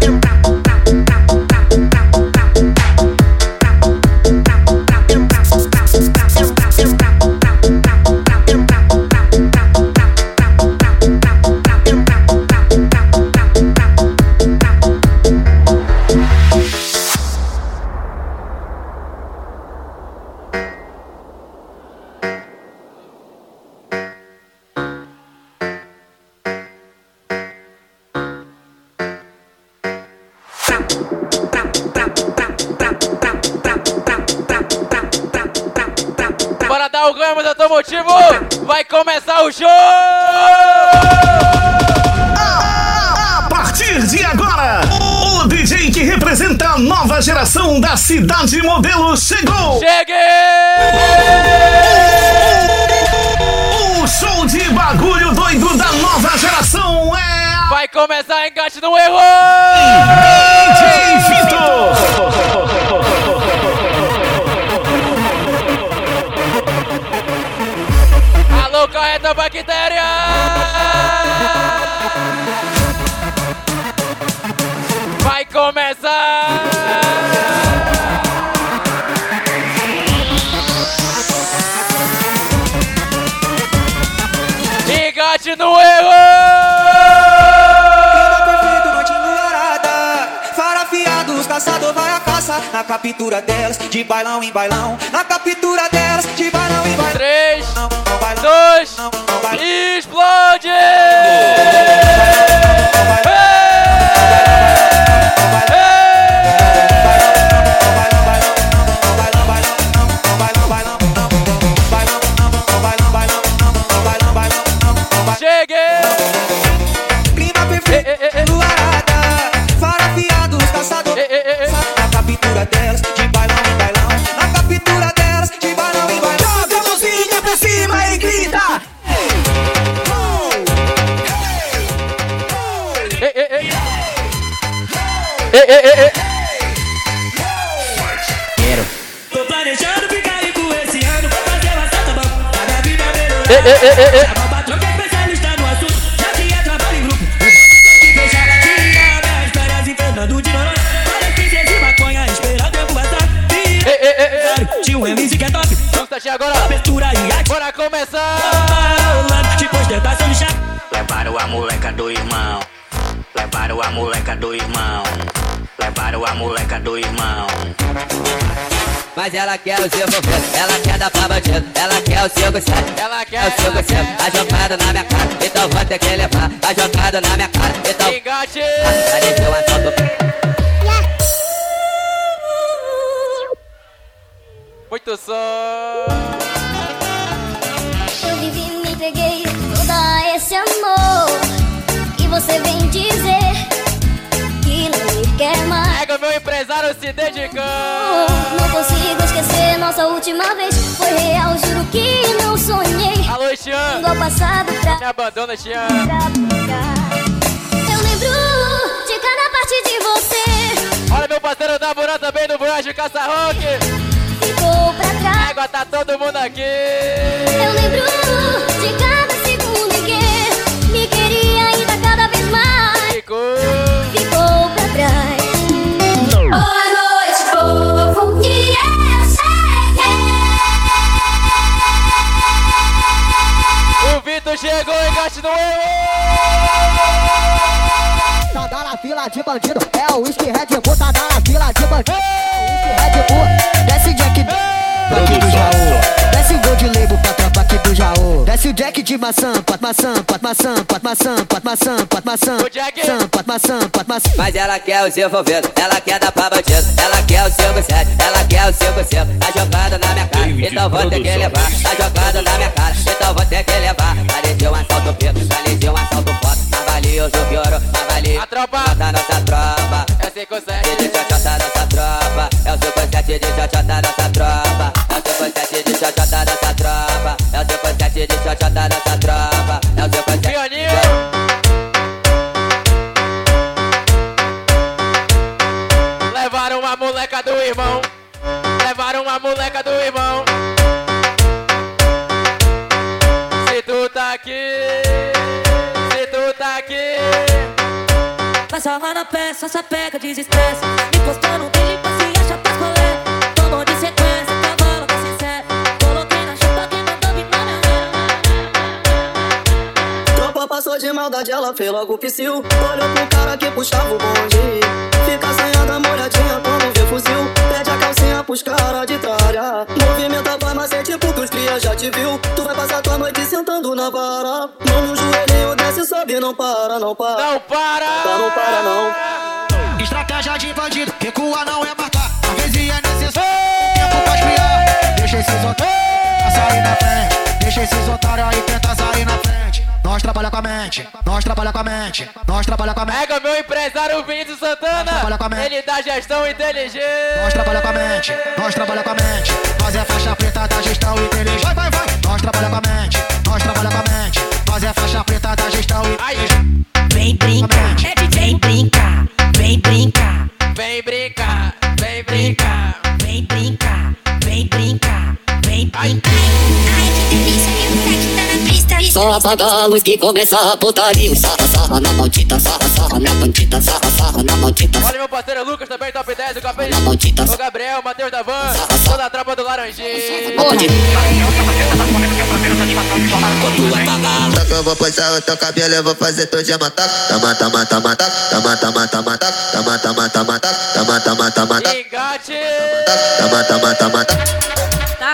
Bora dar o ganho, mas automotivo. Vai começar o show. A partir de agora, o D D J que representa a nova geração da Cidade Modelo chegou! Cheguei! O show de bagulho doido da nova geração é... Vai começar engate no erro! D J Vitor! Alô, carreta bactéria! Vai começar! Engate no erro! Farafiados, caçador vai à caça. Na captura delas, de bailão em bailão. Na captura delas, de bailão em bailão. Três, dois, explode! Cheguei! Clima perfeito, luarada. Farafiados, caçador na captura delas, de bailão em bailão. Na captura delas, de bailão em bailão. Joga a mãozinha pra cima e grita. Ei, ei, ei. Ei, ei, ei, ei. Quero. Tô planejando ficar rico esse ano. Vou fazer uma santa banca pra minha vida melhorar. Ei, ei, ei, ei, ei. A patroa que é especialista no assunto, já que é trabalho em grupo. Que fechar a tia, minhas férias enfrentando de noite. Olha que cê de maconha, espera o tempo passar. Ei, ei, ei, ei. Tio M C que é top. Vamos taxar agora. Abertura e arte. Bora começar. Tipo ostentação de chá. Levaram a moleca do irmão. Levaram a moleca do irmão. Levaram a moleca do irmão. Mas ela quer o seu governo, ela quer dar pra bandido, ela quer o seu sete, ela quer o seu sete, a jogada na minha cara, então vou ter que levar, a jogada na minha cara, então... Engate! Cadê seu assalto? Muito som! Eu vivi, me entreguei todo a esse amor, e você vem dizer que não me quer mais. Pega o meu empresário se dedicando. Não consigo esquecer nossa última vez. Foi real, juro que não sonhei. Alô, Xian. Igual passado pra... Me abandona, Xian. Eu lembro de cada parte de você. Olha meu parceiro Naburan também no Bruxo Caça-Rock. Ficou pra trás. Égua, tá todo mundo aqui. Eu lembro de cada segundo em que me queria ainda cada vez mais. Ficou. Ficou pra trás. Boa noite, povo, que eu cheguei. O Vitor chegou, engate no erro. Tá dando na fila de bandido, é o whisky Red Bull. Tá dando na fila de bandido, é o whisky Red Bull. Desce Jack aqui do Jaú, desce o Gold Label pra tropa aqui do Jaú. Desce o Jack de maçã, pat maçã, pat maçã, pat maçã, pat maçã, pat maçã, pat maçã, pat maçã. Mas ela quer o seu envolvido, ela quer dar pra bandido, ela quer o seu sete, ela quer o seu cinco. Tá jogada na minha cara, então vou ter que levar. Tá jogada na minha cara, então vou ter que levar. Parecia um assalto preto, parecia um assalto foto. Avalioso, piorou, avalioso. A tropa, tá nossa tropa. É cinco sete, de xoxota nossa tropa. É o cinco sete de xoxota nossa tropa. É o cinco sete de xoxota nossa tropa. É o cinco sete de xoxota nossa tropa. É o cinco sete. Pioninho. Levaram uma moleca do irmão. Levaram uma moleca do irmão. Se tu tá aqui, se tu tá aqui. Vai só lá na peça, só pega, desestressa. Me postando, tem limpa, se acha pra escolher. Tomou de sequência, cavalo da sincera. Coloquei na chupa que mandou vir pra minha reta. Tropa passou de maldade, ela fez logo o psiu. Olhou pro cara que puxava o bonde. Fica assanhada, molhadinha quando vê fuzil. Pede a calcinha pros caras de tralha. Movimenta vai macete porque os cria já te viu. Tu vai passar tua noite sentando na vara. Mão no joelhinho, desce, sobe, não para, não para. Não para! Tá, não para, não. Estratégia de bandido, recua não é matar. Às vezes é necessário tempo pra esfriar. Deixa esses otários sair na frente. Deixa esses otários aí tentar sair na frente. nós trabalha com a mente, nós trabalha com a mente, nós trabalha com a mente. Pega meu empresário Vinícius Santana, ele dá gestão inteligente. Nós trabalha com a mente, nós trabalha com a mente, nós é faixa preta da gestão inteligente. Vai, vai, vai. Nós trabalha com a mente, nós trabalha com a mente, nós é faixa preta da gestão inteligente. Vem brincar, vem brincar, vem brincar, vem brincar, vem brincar, vem brincar, vem brincar, vem brincar. Ai, que delícia, meu moleque tá na pista. Só apaga a luz que começa a putaria. Sarra, sarra na maldita, sarra, sarra na bandita, sarra, sarra na maldita. Olha meu parceiro Lucas também, top dez, o Capê, o Gabriel, o Matheus da Van, toda a tropa do Laranjinha. Só que eu vou posar o teu cabelo, eu vou fazer tu de matar. Tama, tama, tama, tama, tama, tama, tama, tama, tama, tama, tama, tama, tama, engate. Tama, tama, tama, tama. Tá.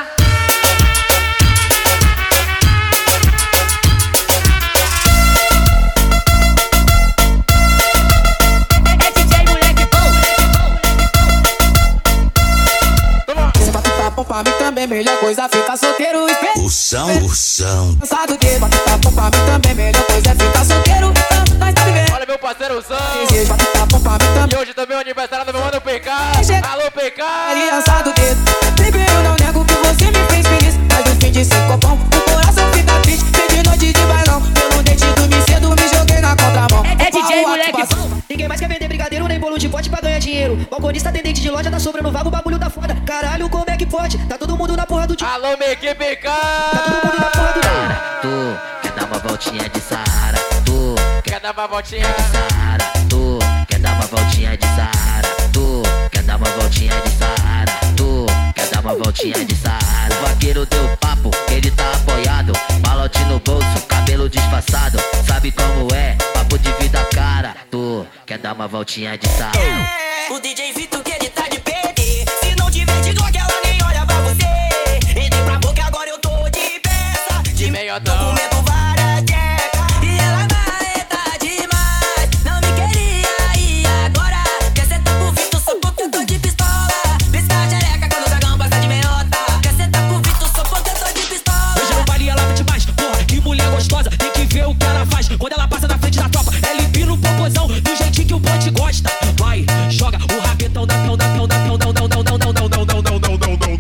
Pra mim também melhor coisa ficar solteiro. O som, o som. Cansado de bater papo, pra mim também melhor coisa é ficar solteiro. Nós tá vivendo. Olha meu parceiro Sam. Desejo bater papo, pra mim também. E hoje também é o aniversário do meu mano P K. Alô P K. Aliança do dedo. Baby, eu não nego que você me fez feliz. Mas no fim de sem copão, o coração fica triste. Perdi noite de bailão. Eu não deixei dormir cedo, me joguei na contramão. É D J moleque. Ninguém mais quer vender brigadeiro nem bolo de pote pra ganhar dinheiro. Balconista, atendente de loja, tá sobrando vago, o bagulho da foda. Caralho, como é que pode? Tá todo mundo na porra do tio. Alô, minha equipe K. Tá todo mundo na porra do tio. Tu quer dar uma voltinha de Saara? Tu quer dar uma voltinha de Saara? Tu quer dar uma voltinha de Saara? Tu quer dar uma voltinha de Saara? Tu quer dar uma voltinha de Saara? O vaqueiro deu papo, ele tá apoiado. Malote no bolso, cabelo disfarçado. Sabe como é? Papo de vida cara. Tu quer dar uma voltinha de Saara? O D J Vitor que ele tá de P D. Se não tiver de Glock, ela nem olha pra você. Entrei pra boca, agora eu tô de peça. De meiotão. Documento várias tecas. E ela marreta demais. Não me queria e agora quer sentar pro Vitor, só porque eu tô de pistola. Pisca a xereca quando o dragão passa de meiota. Quer sentar pro Vitor, só porque eu tô de pistola. Hoje não valia ela demais, porra, que mulher gostosa. Tem que ver o que ela faz quando ela passa na frente da tropa. Ela empina o popozão do jeitinho que o bonde gosta. Vai, joga o rabetão da pão, da pão, da pão, não, não, não, não, não, não, não, não, não, não, não, não,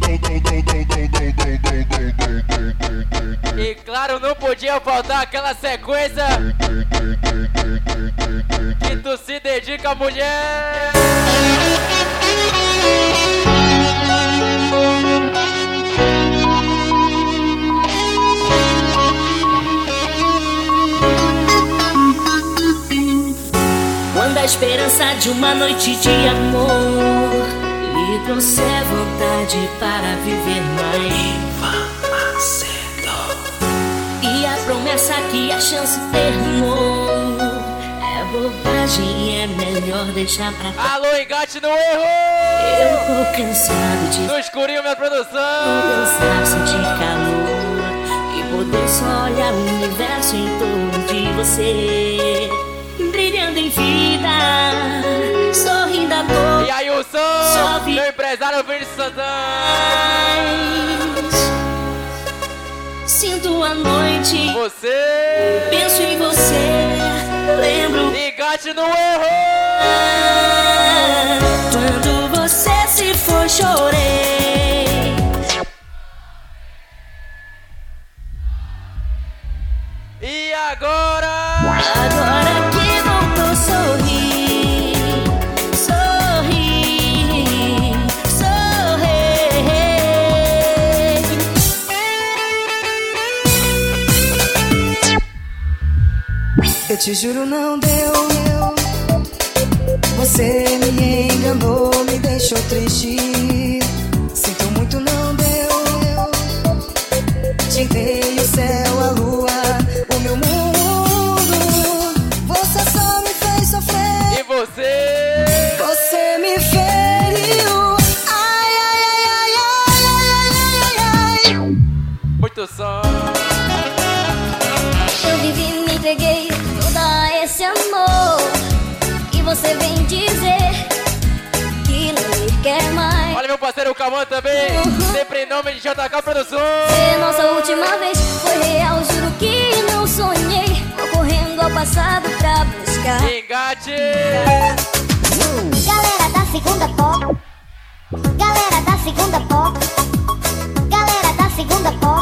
E claro, não podia faltar aquela sequência que tu se dedica, mulher. Quando a esperança de uma noite de amor lhe trouxer vontade para viver mais. E a promessa que a chance terminou é bobagem, é melhor deixar pra trás. Alô, engate no erro! Eu tô cansado de no escurinho, minha produção. No cansaço, sentir calor e poder só olhar o universo em torno de você, brilhando em vida, sorrindo à toa. E aí o som, meu empresário Vinícius Santana. Sinto a noite, você, penso em você, lembro. Engate no erro. Quando você se foi, chorei. E agora? Agora que voltou, sorri, sorri, sorri. Eu te juro, não deu. Você me enganou, me deixou triste. Sinto muito, não deu. Tentei o céu, a lua, o meu mundo. Você só me fez sofrer. E você? Você me feriu. Ai, ai, ai, ai, ai, ai, ai, ai. Muito som. Eu vivi, me entreguei todo esse amor. E você vem dizer que não me quer mais. Olha meu parceiro Calmã também, uhum. Sempre em nome de J K Produções. Se nossa última vez foi real, juro que não sonhei. passado pra buscar. Engate! Galera da segunda pó. Galera da segunda pó. Galera da segunda pó.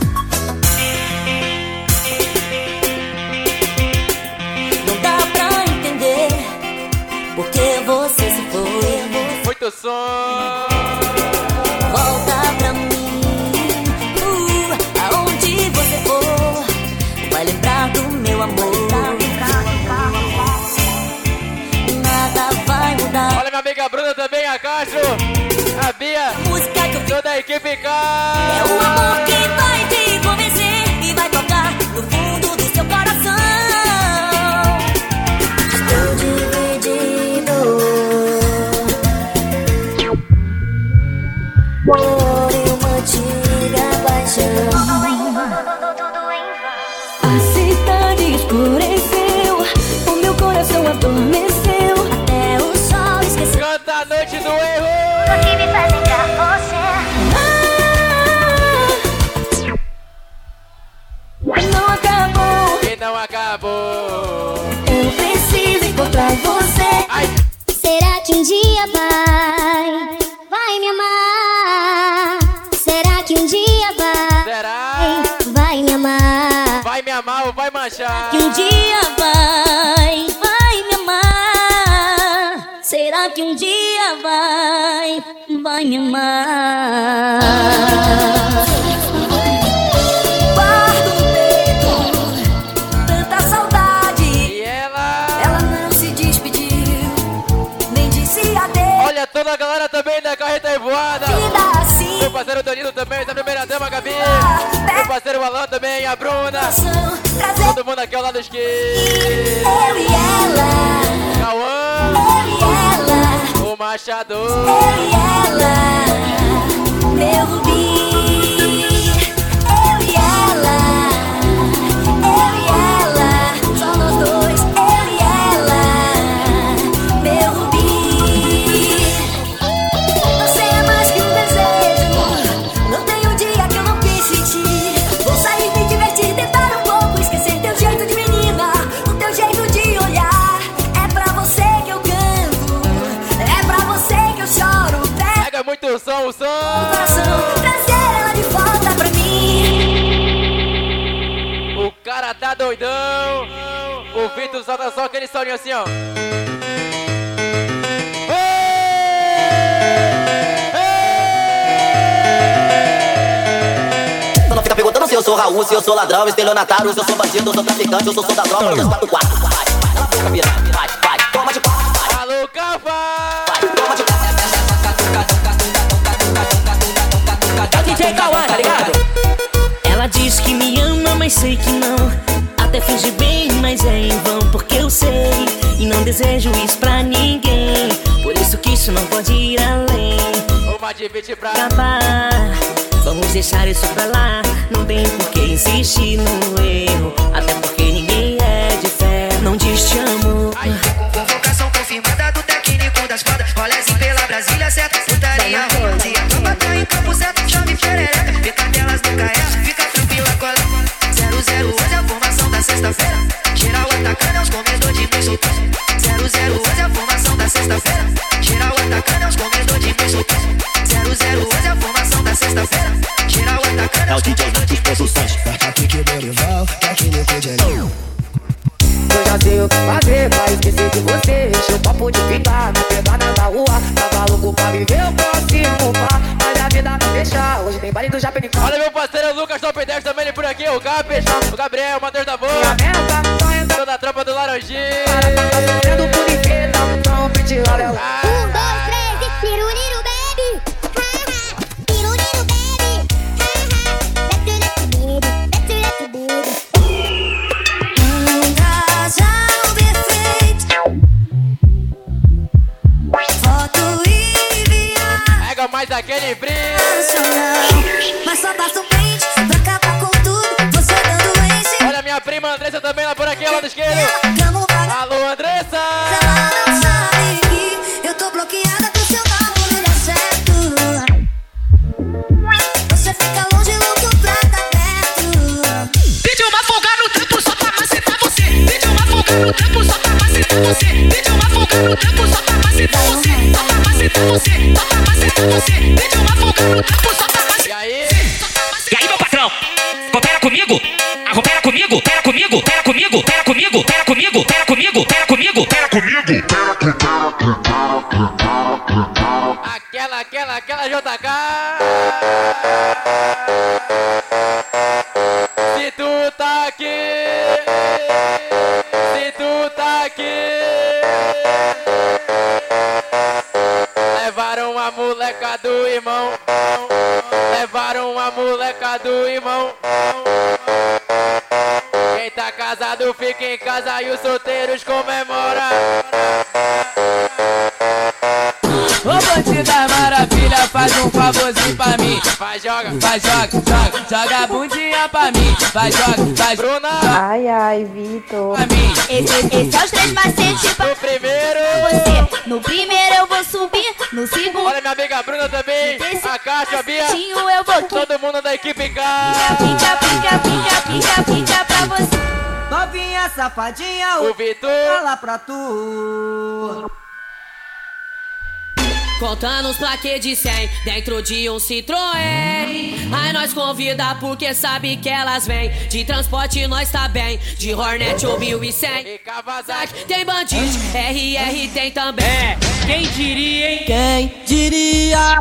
Não dá pra entender porque você se foi. Muito som. Volta pra mim, uh, aonde você for, vai lembrar do meu amor. Nada vai mudar. Olha minha amiga Bruna também, a Castro, a Bia, música que eu toda a equipe K. É o amor que vai te convencer e vai tocar no fundo do seu coração. Estou dividido por uma antiga paixão. A cidade escureceu, o meu coração adormeceu, até o sol esqueceu. Canta a noite do erro. Tudo que me faz lembrar você. Não acabou, E não acabou. eu preciso encontrar você. Ai. Será que um dia vai, vai me amar? Será que um dia vai, Será? vai me amar? Vai me amar ou vai manchar? Que um dia vai, vai me amar. Será que um dia vai, vai me amar? Guardo no peito tanta saudade. E ela? Ela não se despediu, nem disse adeus. Olha toda a galera também da Carreta Voada. Vida assim, Meu parceiro Danilo também, da primeira dama, Gabi. Meu parceiro Alan também, a Bruna. trazer Todo mundo aqui ao lado esquerdo. eu e ela, Cauã, eu e ela. o Machado. Eu e ela, meu rubi. Eu e ela, eu e ela, só nós dois. Eu e ela, meu rubi. Você é mais que um desejo. Não tem um dia que eu não pense em ti. Vou sair, me divertir, tentar um pouco, esquecer teu jeito de menina, o teu jeito de olhar. É pra você que eu canto, é pra você que eu choro. Pega muito o som, o som. Coração, trazer ela de volta pra mim. O cara tá doidão. O Vitor solta só aquele solinho assim, ó. Só não fica perguntando se eu sou Raul, se eu sou ladrão, estelionatário, se eu sou bandido, eu sou traficante, eu sou soldado, eu sou quatro quatro. Vai, ela fica virando, vai, vai, toma de quatro, vai. Alô, capa! Vai, toma de quatro. É o D J Cauã, tá ligado? Ela diz que me ama, mas sei que não. Até finge bem, mas é em vão, porque eu sei e não desejo isso pra ninguém. Por isso que isso não pode ir além. Uma de vinte pra Acabar, vamos deixar isso pra lá. Não tem por que insistir no erro, até porque ninguém é de fé. Não diz te amo. Convocação confirmada do técnico das bandas. Rolezinho pela Brasília, certo? Putaria rola. Se a tropa tá em campo certo, chame perereca. Fica delas no caia, fica tranquila, cola. Zero zero onze, a formação da sexta-feira. Geral atacando, é os comedores de bem soltão. Zero zero onze, a formação da sexta-feira. Geral atacando, é os comedores de bem soltão. Zero zero onze, a formação da sexta-feira. Geral atacando, é os comedores de bem soltão. Eu já sei o que fazer pra esquecer de você. Enche o papo de ficar, me pegar na rua. Tava louco pra viver o próximo par, mas a vida não deixa. Hoje tem baile do Japenicó. Olha meu parceiro Lucas Top dez também ele por aqui. O Capes, o Gabriel, o Matheus da Boa. Toda a tropa do Laranjinha. Sendo por inteiro, não pedi olha lá. Um, dois, três e piruliro, baby. Piruliro, baby. Better let you baby, better let you baby. Um casal perfeito, foto e viagem. Pega mais aquele brilho. Mas só basta um print pra acabar com tudo. Você dando em cima. Olha minha prima Andressa também lá por aqui, lado esquerdo. Alô, Andressa. Ela não sabe que eu tô bloqueada com seu nome, não dá certo. Você fica longe, louco pra tá perto. Pediu uma folga no tempo só pra macetar você. Pediu uma folga macetando você. Deixa uma folga no trampo só pra macetar você. Só pra macetar você, só pra macetar você. Deixa uma folga no trampo só pra macetar. E aí? E aí, meu patrão? Coopera comigo? Ah, coopera comigo, pera comigo, pera comigo, pera comigo, pera comigo, pera comigo, pera comigo, pera comigo. Aquela, aquela, aquela J K. Se tu tá aqui, se tu tá aqui, levaram a moleca do irmão, levaram a moleca do irmão. Quem tá casado fica em casa e os solteiros comemora. Ô bandida maravilha, faz um favorzinho pra mim. Vai, joga, vai, joga, joga, joga a bundinha pra mim. Vai, joga, vai, Bruna. Ai, ai, Vitor. Pra mim. Esse, esse é os três macetes pra no primeiro. Você, no primeiro eu vou subir, no segundo. Olha minha amiga Bruna também. A Caixa, a Bia. Eu vou todo mundo da equipe em casa. Pica, pica, pica, pica, pica pra você. Novinha safadinha, o Vitor. Fala pra tu. Contando os plaquês de cem dentro de um Citroën. Aí nós convida porque sabe que elas vêm. De transporte nós tá bem, de Hornet ou mil e cem. E Kawasaki tem bandido, R R tem também. É, quem diria, hein? Quem diria?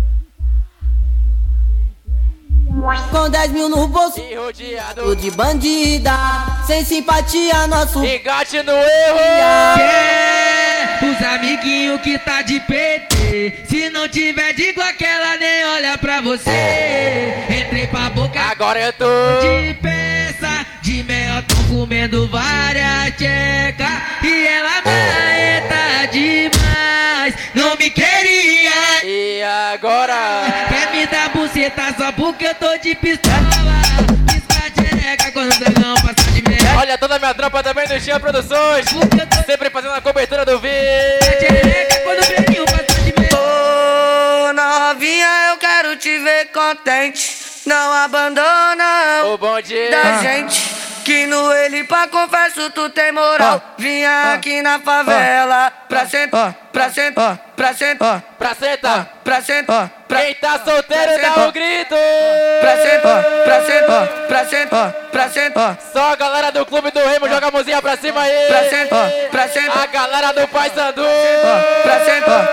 Com dez mil no bolso e rodeado de bandida, sem simpatia nosso engate no erro. Yeah, os amiguinhos que tá de P T, se não tiver de Glock ela nem olha pra você. Entrei pra boca, agora eu tô de peça, de mel tô comendo várias tchecas. E ela maeta demais, não me queria. E agora quer me dar buceta só porque eu tô de pistola. Pisca tchereca quando o dragão passa de merda. Olha toda a minha tropa também do Chia Produções, sempre fazendo a cobertura do vídeo. Tchereca quando o velhinho passa de merda. Ô novinha, eu quero te ver contente. Não abandona o bonde da gente. Que no ele pra confesso tu tem moral. Vinha aqui na favela pra sentar, pra sentar, pra sentar, pra sentar, pra sentar. Quem tá solteiro dá um grito. Pra sentar, pra sentar, pra sentar, pra sentar. Só a galera do Clube do Remo joga a mãozinha pra cima aí. Pra sentar, pra sentar. A galera do Paysandu pra sentar.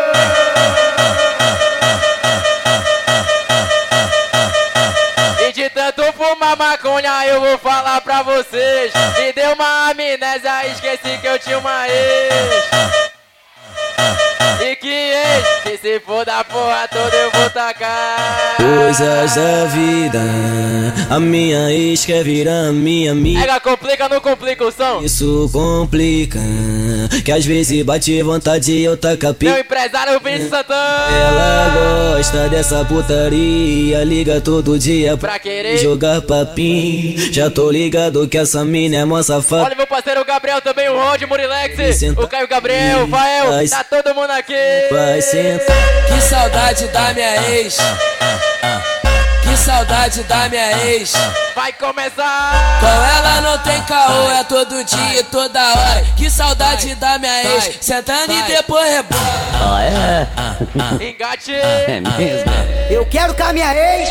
E de tanto fumar maconha eu vou falar pra vocês. Me deu uma amnésia, esqueci que eu tinha uma ex. E que ex, que se for da porra toda eu vou tacar. Coisas da vida, a minha ex quer virar minha amiga. Ega, complica, não complica o som. Isso complica, que às vezes bate vontade e eu taca pica. Meu empresário Vinícius Santana. Ela gosta dessa putaria, liga todo dia pra querer jogar papinho. Já tô ligado que essa mina é mó safada. Olha meu parceiro Gabriel também, o Rod Murilex, o Caio Gabriel, o Fael, tá todo mundo aqui. Vai sentar. Que saudade da minha ex. Que saudade da minha ex. Vai começar. Com ela não tem caô, é todo dia e toda hora. Que saudade da minha ex. Sentando e depois rebola. Ah, é? Engate. É mesmo? Eu quero com a minha ex.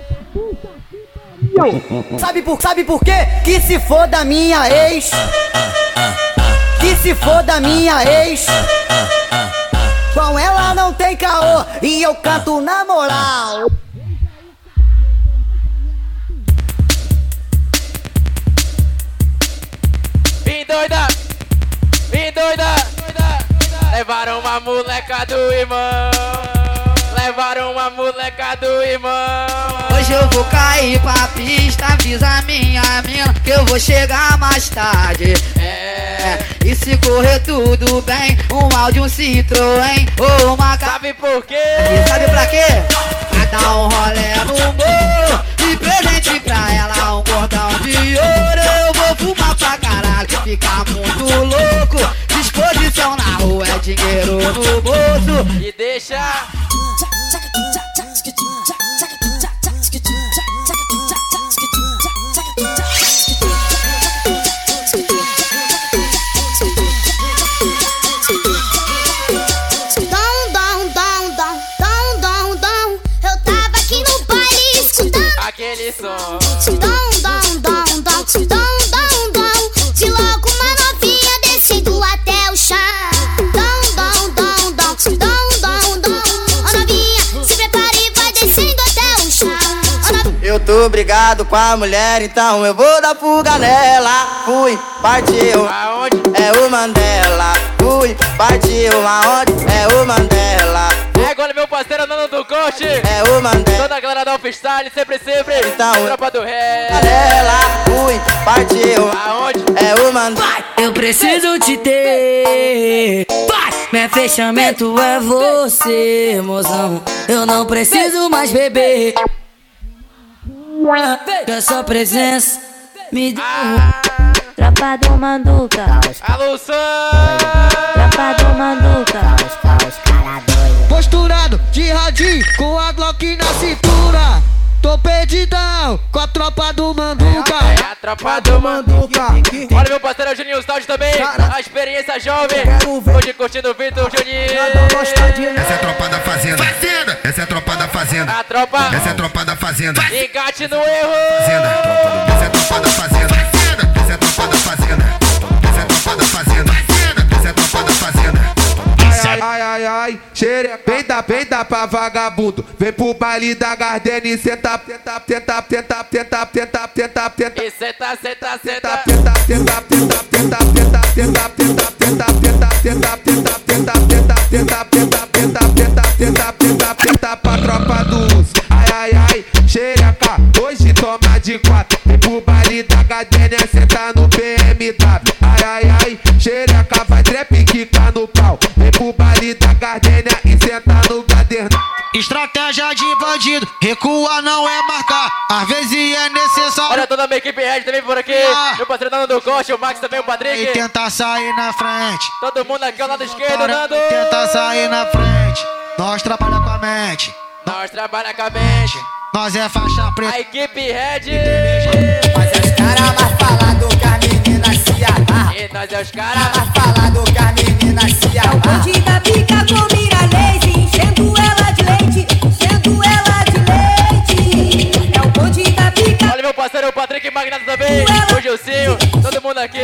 Sabe por, sabe por quê? Que se for da minha ex. Que se for da minha ex. Com ela não tem caô e eu canto na moral. Vim doida, vim doida, levaram uma moleca do irmão, levaram uma moleca do irmão. Hoje eu vou cair pra pista, avisa minha mina que eu vou chegar mais tarde. É, e se correr tudo bem, um áudio, um Citroën ou uma... Sabe por quê? E sabe pra quê? Pra dar um rolê no morro e presente pra ela um cordão de ouro. Eu vou fumar pra caralho, ficar muito louco. Disposição na rua é dinheiro no bolso. E deixa... muito brigado com a mulher, então eu vou dar fuga nela. Fui, partiu, aonde? É o Mandela. Fui, partiu, aonde? É o Mandela. É agora meu parceiro Nando do Coche. É o Mandela. Toda a galera da Freestyle, sempre, sempre. Então, tropa do ré. Mandela. Fui, partiu, aonde? É o Mandela. Eu preciso te ter. Meu fechamento é você, mozão. Eu não preciso mais beber. Que a sua presença me deu. Tropa do Manduca. Alô, Sam. Tropa do Manduca. Posturado de radinho com a Glock na cintura. Tô perdidão com a tropa do Manduca. É a tropa do Manduca. Olha meu parceiro Juninho Stout também. A experiência jovem. Hoje curtindo o Vitor Juninho. Essa é a tropa da fazenda. Fazenda. Essa é a tropa da fazenda. A tropa. Essa é a tropa da fazenda. Engate no erro. Fazenda. Essa é a tropa da fazenda. Fazenda. Essa é a tropa da fazenda. Essa é a tropa da fazenda. Fazenda. Essa é a tropa da fazenda. Ai, ai, ai, ai, xereca, peita, peita pra vagabundo. Vem pro baile da Gardenia e senta, tenta, tenta, tenta, tenta, tenta, tenta, tenta. E senta, senta, senta. Tenta, tenta, tenta, tenta, tenta, tenta, tenta, tenta, tenta, tenta, tenta, tenta, tenta, tenta, tenta, tenta, tenta, tenta, tenta, tenta pra tropa do urso. Ai, ai, ai, xereca, hoje toma de quatro. Vem pro baile da Gardenia, senta no B M W. Ai, ai, ai, xereca, vai trap quicar no pau. Vem pro baile da Gardenia e senta no caderno. Estratégia de bandido, recua não é marcar. Às vezes é necessário. Olha toda a minha equipe Red também por aqui. Ah. Meu parceiro Nando do Coche, o Max também, o Patrick. E tentar sair na frente. Todo mundo aqui ao lado esquerdo, Nando. Tentar sair na frente. Nós trabalha com a mente. Nós trabalha com a mente. Nós é faixa preta. A equipe Red. Nós é os caras mais falados que as meninas se amarram. E nós é os caras mais falados que as meninas se amarram. É o bonde da pica com mira laser, enchendo ela de leite, enchendo ela de leite. É o bonde da pica. Olha meu parceiro, o Patrick Magnata também. O Gilcinho, todo mundo aqui.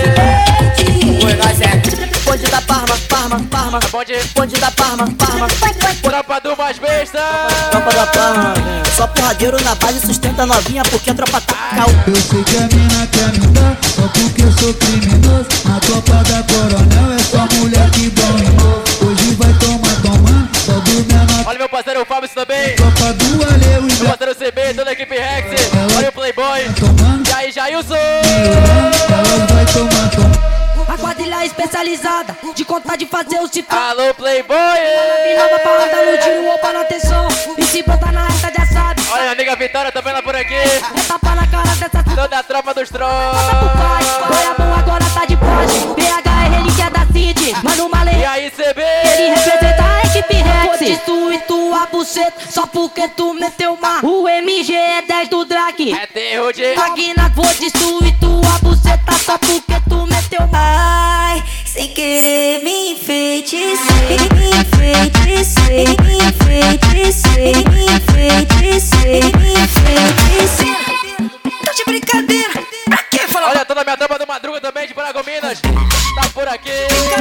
Oi, nós é bonde da Parma, Parma, Parma. Bonde, bonde da Parma, Parma. Tropa do mais besta. Tropa da Parma, só porradeiro na base sustenta novinha porque a tropa tá cal. Eu sei que a mina quer me dar, só porque eu sou criminoso. Na tropa da Coronel é só mulher que dominou. Hoje vai tomar, tomando, só do menor. Olha meu parceiro, o Fábio também. Tropa do Aleu e meu parceiro C B, toda a equipe Rex. Olha o Playboy. E aí, Jailson. Elas vai tomar, tomando. A quadrilha especializada de contar de fazer o cifrão. Alô, Playboy! Virada pra dar no tiro, opa na atenção. E se botar na reta já sabe. Olha a amiga Vitória também lá por aqui. É tapa na cara dessa. Toda a tropa dos trolls. Foi a mão, agora tá de pote. P H é relíquia da Cid. Mano Malê. E aí, C B? Ele representa a equipe Rex. Vou destruir tua buceta só porque tu meteu uma. O M G é dez do drag. É terror de Magna, vou destruir tua buceta só porque tu meteu uma. Ai, sem querer me enfeitecei, me enfeitecei, me enfeitecei, me enfeitecei, me enfeitecei. Tá de brincadeira? Pra que falar? Olha toda a minha tropa do Madruga também de Paragominas. Tá por aqui.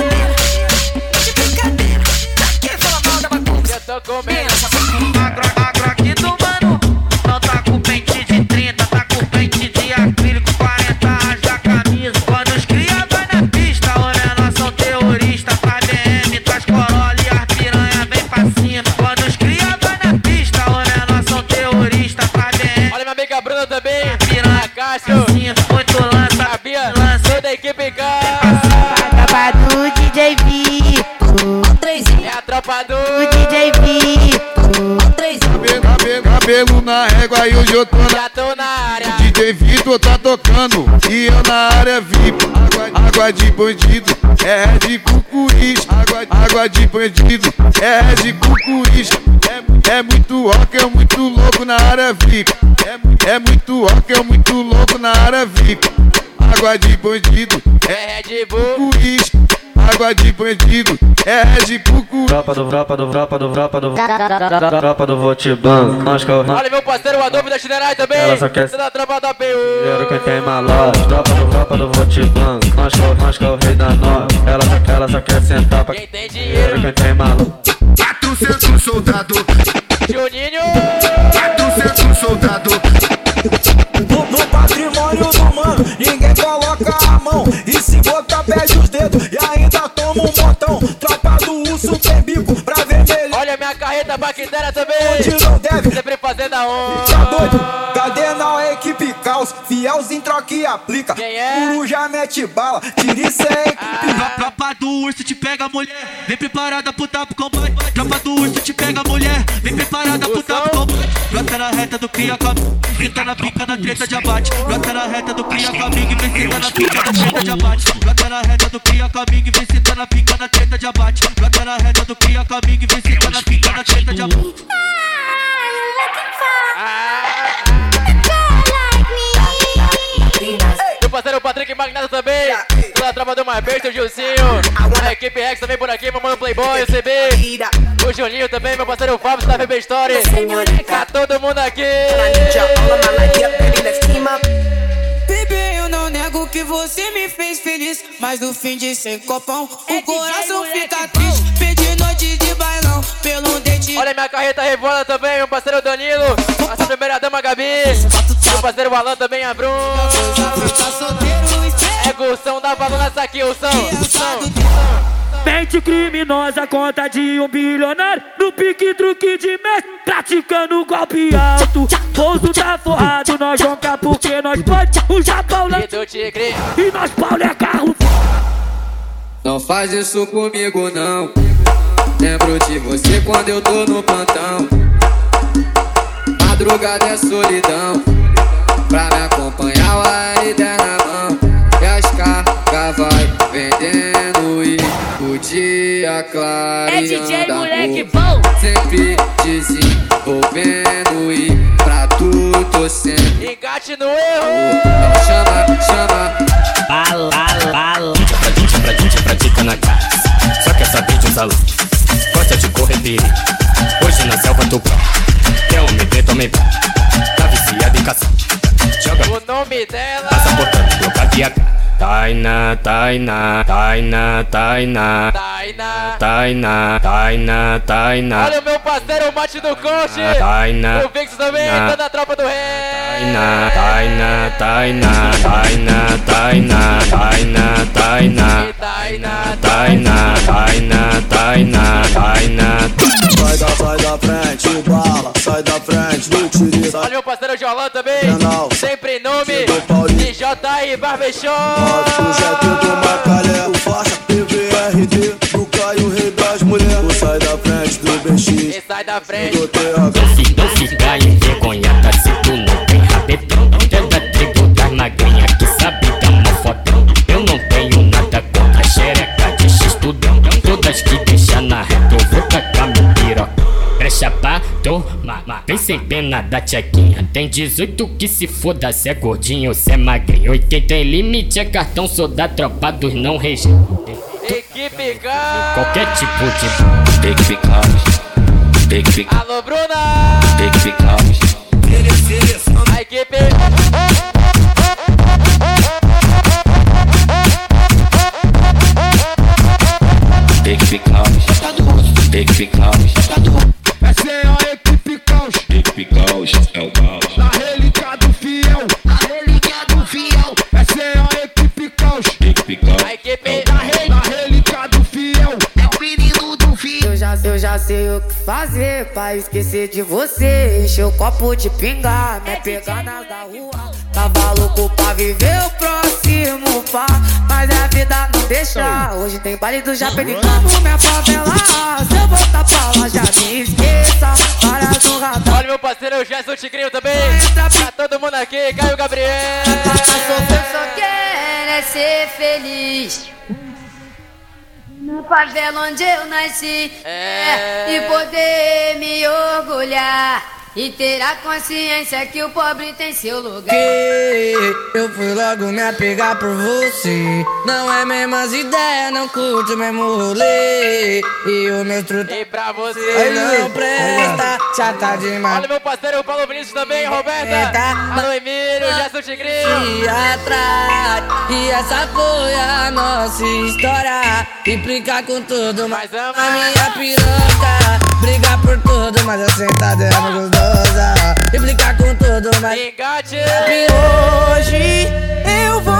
Tá de brincadeira? Pra que falar mal da bagunça? Eu tô comendo. Agro aqui do mano, não tá com pente de trinta, tá com pente de acrílico, quarenta reais da camisa. Quando os cria vai na pista, o menor são terrorista, faz B M, traz Corolla e as piranha vem pra cima. Quando os cria vai na pista, o menor são terrorista, faz B M. Olha minha amiga Bruna também. Piranha, a Cássio. Muito lança, a Bia. Toda a equipe cá. A tropa do D J Vico. É a tropa do D J Vico. Cabelo, cabelo na régua e hoje eu tô na, Já tô na área. D J Vitor tá tocando e eu na área V I P. Água, água de bandido, é de cucuís. Água, água de bandido, é de cucuís. É, é muito rock, é muito louco na área V I P. É, é muito rock, é muito louco na área V I P. Água de bandido, é Red Bull. Cucuís. Água de bandido, é Red Bull. Tropa do, tropa do, tropa do, tropa do, tropa do Votiban. Nós corremos. Olha meu parceiro, o Adobe da Chinerai também. Ela só quer toda a tropa da P U. Dinheiro quem tem malote. Tropa do, tropa do Votiban. Nós corremos, nós que é o rei da nova. Ela só, ela só quer sentar pra quem tem dinheiro. Quem tem malote. quatrocentos soldado. Juninho. quatrocentos soldado. ninguém coloca a mão. E se botar, perde os dedos e ainda toma um montão. Tropa do urso tem bico pra vermelho. Olha minha carreta bactéria também. Onde não deve, sempre fazendo a onda. Tá doido? Cadena é equipe caos, fielzinho troca e aplica. Quem é? Coruja mete bala, tira isso é equipe. Ah. Tropa do urso te pega mulher, vem preparada pro tapa combate. Tropa do urso te pega mulher, vem preparada pro tapa combate. Brota na reta do cria com grita na pica na treta de abate. Brota na reta do cria com amigo e vem senta na pica na treta de abate. Brota na reta do cria com amigo e vem senta na pica na treta de abate. Brota na reta do cria com amigo e vem senta na pica na treta de abate. Meu parceiro o Patrick Magnata também. Toda a tropa do Mais Besta, o Gilzinho. A equipe Rex também por aqui, meu mano Playboy, o C B. O Juninho também, meu parceiro Fábio, da V B Story. Tá todo mundo aqui. Bebê, eu não nego que você me fez feliz, mas no fim de sem copão, o coração fica triste. Perdi noite de bailão pelo dente. Olha minha carreta revoada também, meu parceiro Danilo. Nossa primeira dama Gabi. Meu parceiro Alan também, a Bruno. É Gulsão da balona, essa aqui, o som. Mente criminosa, conta de um bilionário. No pique, truque de mestre, praticando golpe alto. Pouso tá forrado, nós joga porque nós pode. O Japão lá e nós Paulo é carro. Não faz isso comigo não. Lembro de você quando eu tô no plantão. Madrugada é solidão. Pra me acompanhar, o R dez na mão. E as cargas vai vendendo e o dia clareando. É D J moleque bom. Sempre desenvolvendo e pra tu tô sempre. Engate no erro. Chama, chama. Bala, bala, bala. Pra gente, pra gente, pratica na casa. Só quer saber de usar luz. Gosta de correr perigo. Hoje na selva tô pronto. Quer um meter, tomei pão. Tá viciado em caça. Joga o nome dela. Passa botando, bloca de A K. Taina, Taina, Taina, Taina, Taina, Taina, Taina, Taina. Olha o meu parceiro, o Mate do Coche. Taina, o Vix também, toda a tropa do rei. Taina, Taina, Taina, Taina, Taina, Taina, Taina, Taina, Taina, Taina, Taina, Taina. Sai da, sai da frente, bala, sai da frente, não tire. Olha meu parceiro Jolão também, sempre em nome de J R Barbershop. O J do Macalé, o faixa P V R D, o Caio, o rei das mulheres. Sai da frente do B X, e sai da frente. Não fica envergonhada se tu não tem rabetão. É da tribo das magrinhas que sabe dar uma fotão. Eu não tenho nada contra xereca de x-tudão. Todas que deixam na reta eu vou tacar meu piroca. Brecha pra tomar, vem sem pena da tchequinha. Tem dezoito que se foda, cê é gordinho ou cê é magrinho. oitenta em limite é cartão, sou da tropa dos não rejeitos. Equipe Caos. Qualquer tipo de Equipe Caos. Equipe Caos. Alô Bruna. Equipe Caos. A equipe Equipe Caos. Equipe Caos. Essa é a equipe caos. Equipe Caos é o caos. Na relíquia do fiel. Na relíquia do fiel. Essa é a equipe caos. Equipe Caos. A equipe Na relíquia do fiel. É o menino do fiel. Eu já, eu já sei o que fazer pra esquecer de você. Encher o copo de pingar, me pegar na da rua. Tava louco pra viver o próximo pá, mas a vida não deixa. Hoje tem baile do Japenicamo, minha favela. Se eu voltar pra lá, já me esqueça. Para do radar. Olha meu parceiro, o Gerson Tigrinho também. Tá todo mundo aqui, Caio Gabriel. Eu só quero é ser feliz na favela onde eu nasci, é. E poder me orgulhar e ter a consciência que o pobre tem seu lugar. Que eu fui logo me apegar por você. Não é mesmas ideias, não curte o mesmo rolê. E o meu truta e pra você aí não presta, já tá demais. Olha meu parceiro, o Paulo Vinícius também, Roberta. Alô Emílio, Gerson Tigrinho. E atrás, e essa foi a nossa história. Implicar com tudo, mas ama a minha piroca. Brigar por tudo, mas a sentada é gostosa. Implicar com tudo, mas engate. E hoje eu vou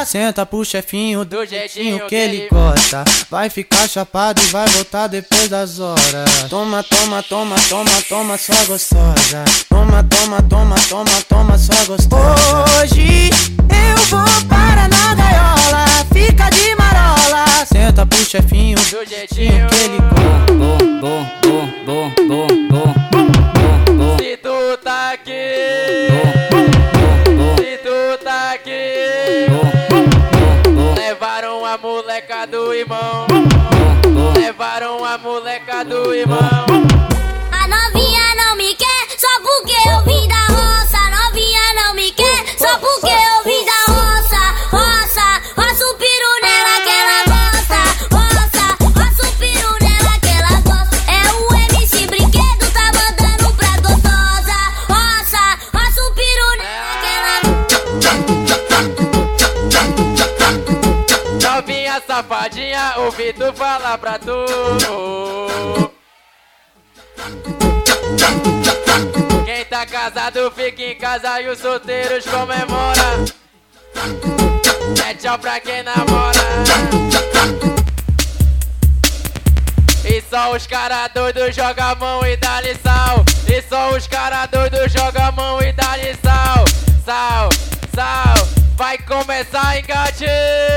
Senta pro chefinho do jeitinho que ele gosta. Vai ficar chapado e vai voltar depois das horas. Toma, toma, toma, toma, toma, sua gostosa. Toma, toma, toma, toma, toma, sua gostosa. Hoje eu vou para na gaiola, fica de marola. Senta pro chefinho do jeitinho que ele gosta. Bom, bom, bom, bom, bom, bom. Se tu tá aqui, se tu tá aqui, levaram a moleca do irmão, levaram a moleca do irmão. A novinha não me quer só porque eu vim da roça. A novinha não me quer só porque eu vim da roça. Roça, roça o peru nela que ela gosta. Roça, roça o peru nela que ela gosta. É o M C Brinquedo, tá mandando pra gostosa. Roça, roça o peru nela que ela. Novinha safadinha, ouvi tu falar pra tu. Quem tá casado fica em casa e os solteiros comemora. É tchau pra quem namora. E só os cara doidos joga a mão e dá-lhe sal. E só os cara doidos joga a mão e dá-lhe sal. Sal, sal, vai começar a engate.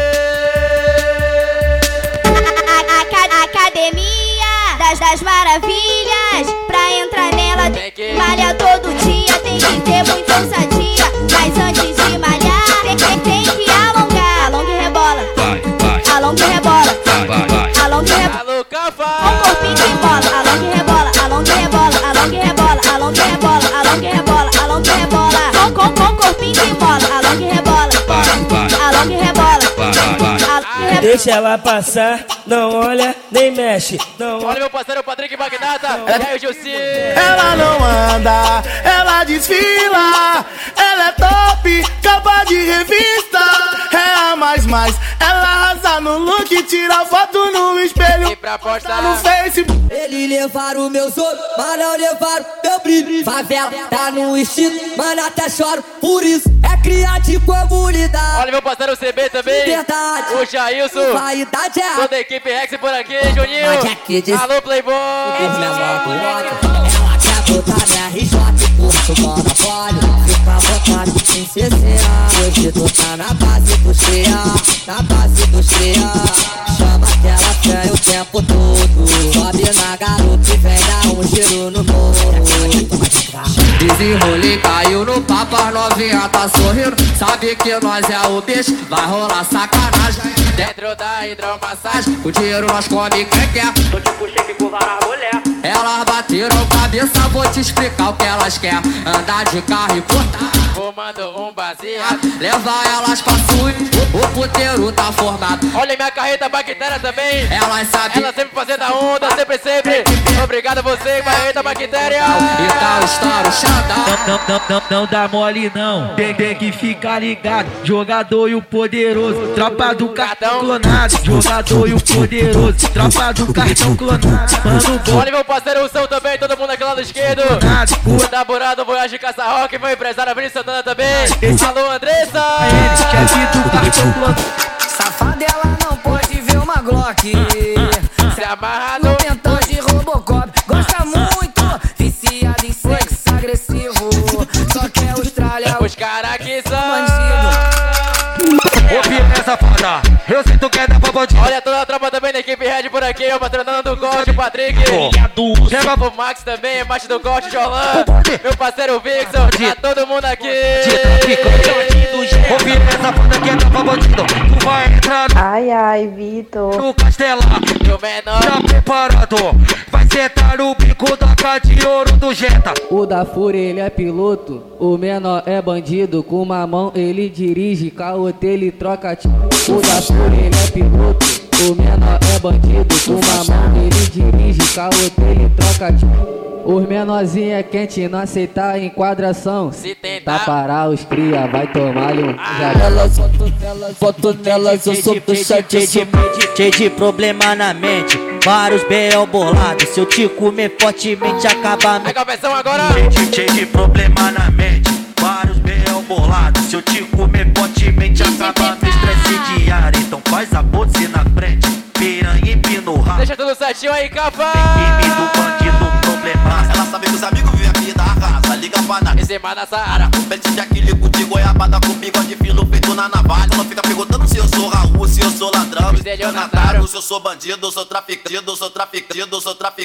Academia das, das maravilhas. Pra entrar nela tem que malhar todo dia. Tem que ter muita ousadia. Mas antes de malhar tem, tem, tem que alongar. Alonga e rebola. Vai, vai. Alonga e rebola. Vai, vai. Alonga e rebola. Com o corpinho que bola. Alonga e rebola. Alonga e rebola. Alonga e rebola. Alonga e rebola. Alonga e rebola. Alonga e rebola. Com, com, com o corpinho que bola. Alonga e rebola. Alonga e rebola. Deixa ela passar, não olha nem mexe. Não olha meu parceiro Patrick Magnata. E aí, Jussi? Ela não anda, ela desfila. Ela é top, capa de revista. É a mais mais, ela arrasa no look. Tira foto no espelho e pra postar no Facebook. Eles levaram meus olhos, mas não levaram meu brilho. Favela tá no estilo, mano, até choro por isso. É criar de comunidade. Olha meu parceiro C B também. Verdade. O Jailson. Vaidade é. Toda a equipe Rex por aqui, Juninho. Alô, Playboy. Ela quer botar minha R J, curto monopólio. Fica à vontade, sem cessear. Hoje tu tá na base dos cria, na base dos cria. Chama aquela fé o tempo todo. Sobe na garota e vem dar um giro no morro. Desenrolei, caiu no papo, as novinha tá sorrindo. Sabe que nós é o bicho, vai rolar sacanagem. Dentro da hidromassagem, o dinheiro nós come quem quer. tô tipo chefe com várias mulher. Elas bateram cabeça, vou te explicar o que elas querem. Andar de carro e cortar, fumando um baseado. levar elas pra suíte, o puteiro tá formado. Olha minha carreta bactéria também. Elas sabem, ela sempre fazendo a onda, sempre, sempre. Obrigado a você, carreta bactéria. Então estoura o xandão. Não, não, não, não dá mole não. Tem, tem que ficar ligado. Jogador e o poderoso, tropa do cartão clonado. Jogador e o poderoso, tropa do cartão clonado. Mano, bom. Olha meu parceiro, o São também, todo mundo aqui lá do esquerdo. O namorado, Voyage Caça Rock, meu empresário Vinícius Santana também. Alô, Andressa. Safada, ela não pode ver uma Glock. Se amarra no pentão de Robocop. Gosta muito, viciado em sexo agressivo. Só quer Austrália, os caras que são Ô filha safada, eu sinto que é da pra bandido. Olha toda a tropa também da equipe Red por aqui. O patronando do Corte, o Patrick. Leva o Max também, macho do Corte, Jolan. Meu parceiro Vixon, tá todo mundo aqui. Ô filha safada que é da pra bandido. Tu vai entrar ai, ai, Vitor no castelo do menor. Já preparado, vai sentar no bico da cara de ouro do Jetta. O da Fúria ele é piloto, o menor é bandido. Com uma mão ele dirige, caote ele troca tiro. O da Fúria ele é piloto, o menor é bandido. Com uma mão ele dirige, caote ele troca tiro. Os menorzinhos é quente, não aceitar a enquadração. Se tentar tá parar os cria, vai tomar-lhe um ah. Elas, foto nelas, foto nelas, eu sou do chat. Cheio de problema na mente, vários B O bolados. Se eu te comer fortemente, acaba. Pega a versão agora. Cheio de problema na mente, vários B O bolado. Se eu te comer fortemente, acaba meu estresse diário. Então faz a pose na frente, piranha empina o rabo. Deixa tudo certinho aí, capa. Tem do bandido problemático. Ela sabe que os amigos vivem a vida arrasa. Liga pra nada. Em cima da Saara. O pente de aquele de goiabada com bigode filo feito na navalha. Ela fica perguntando se eu sou Raul, se eu sou ladrão. Se eu sou bandido, sou traficante, sou traficante, sou traficante.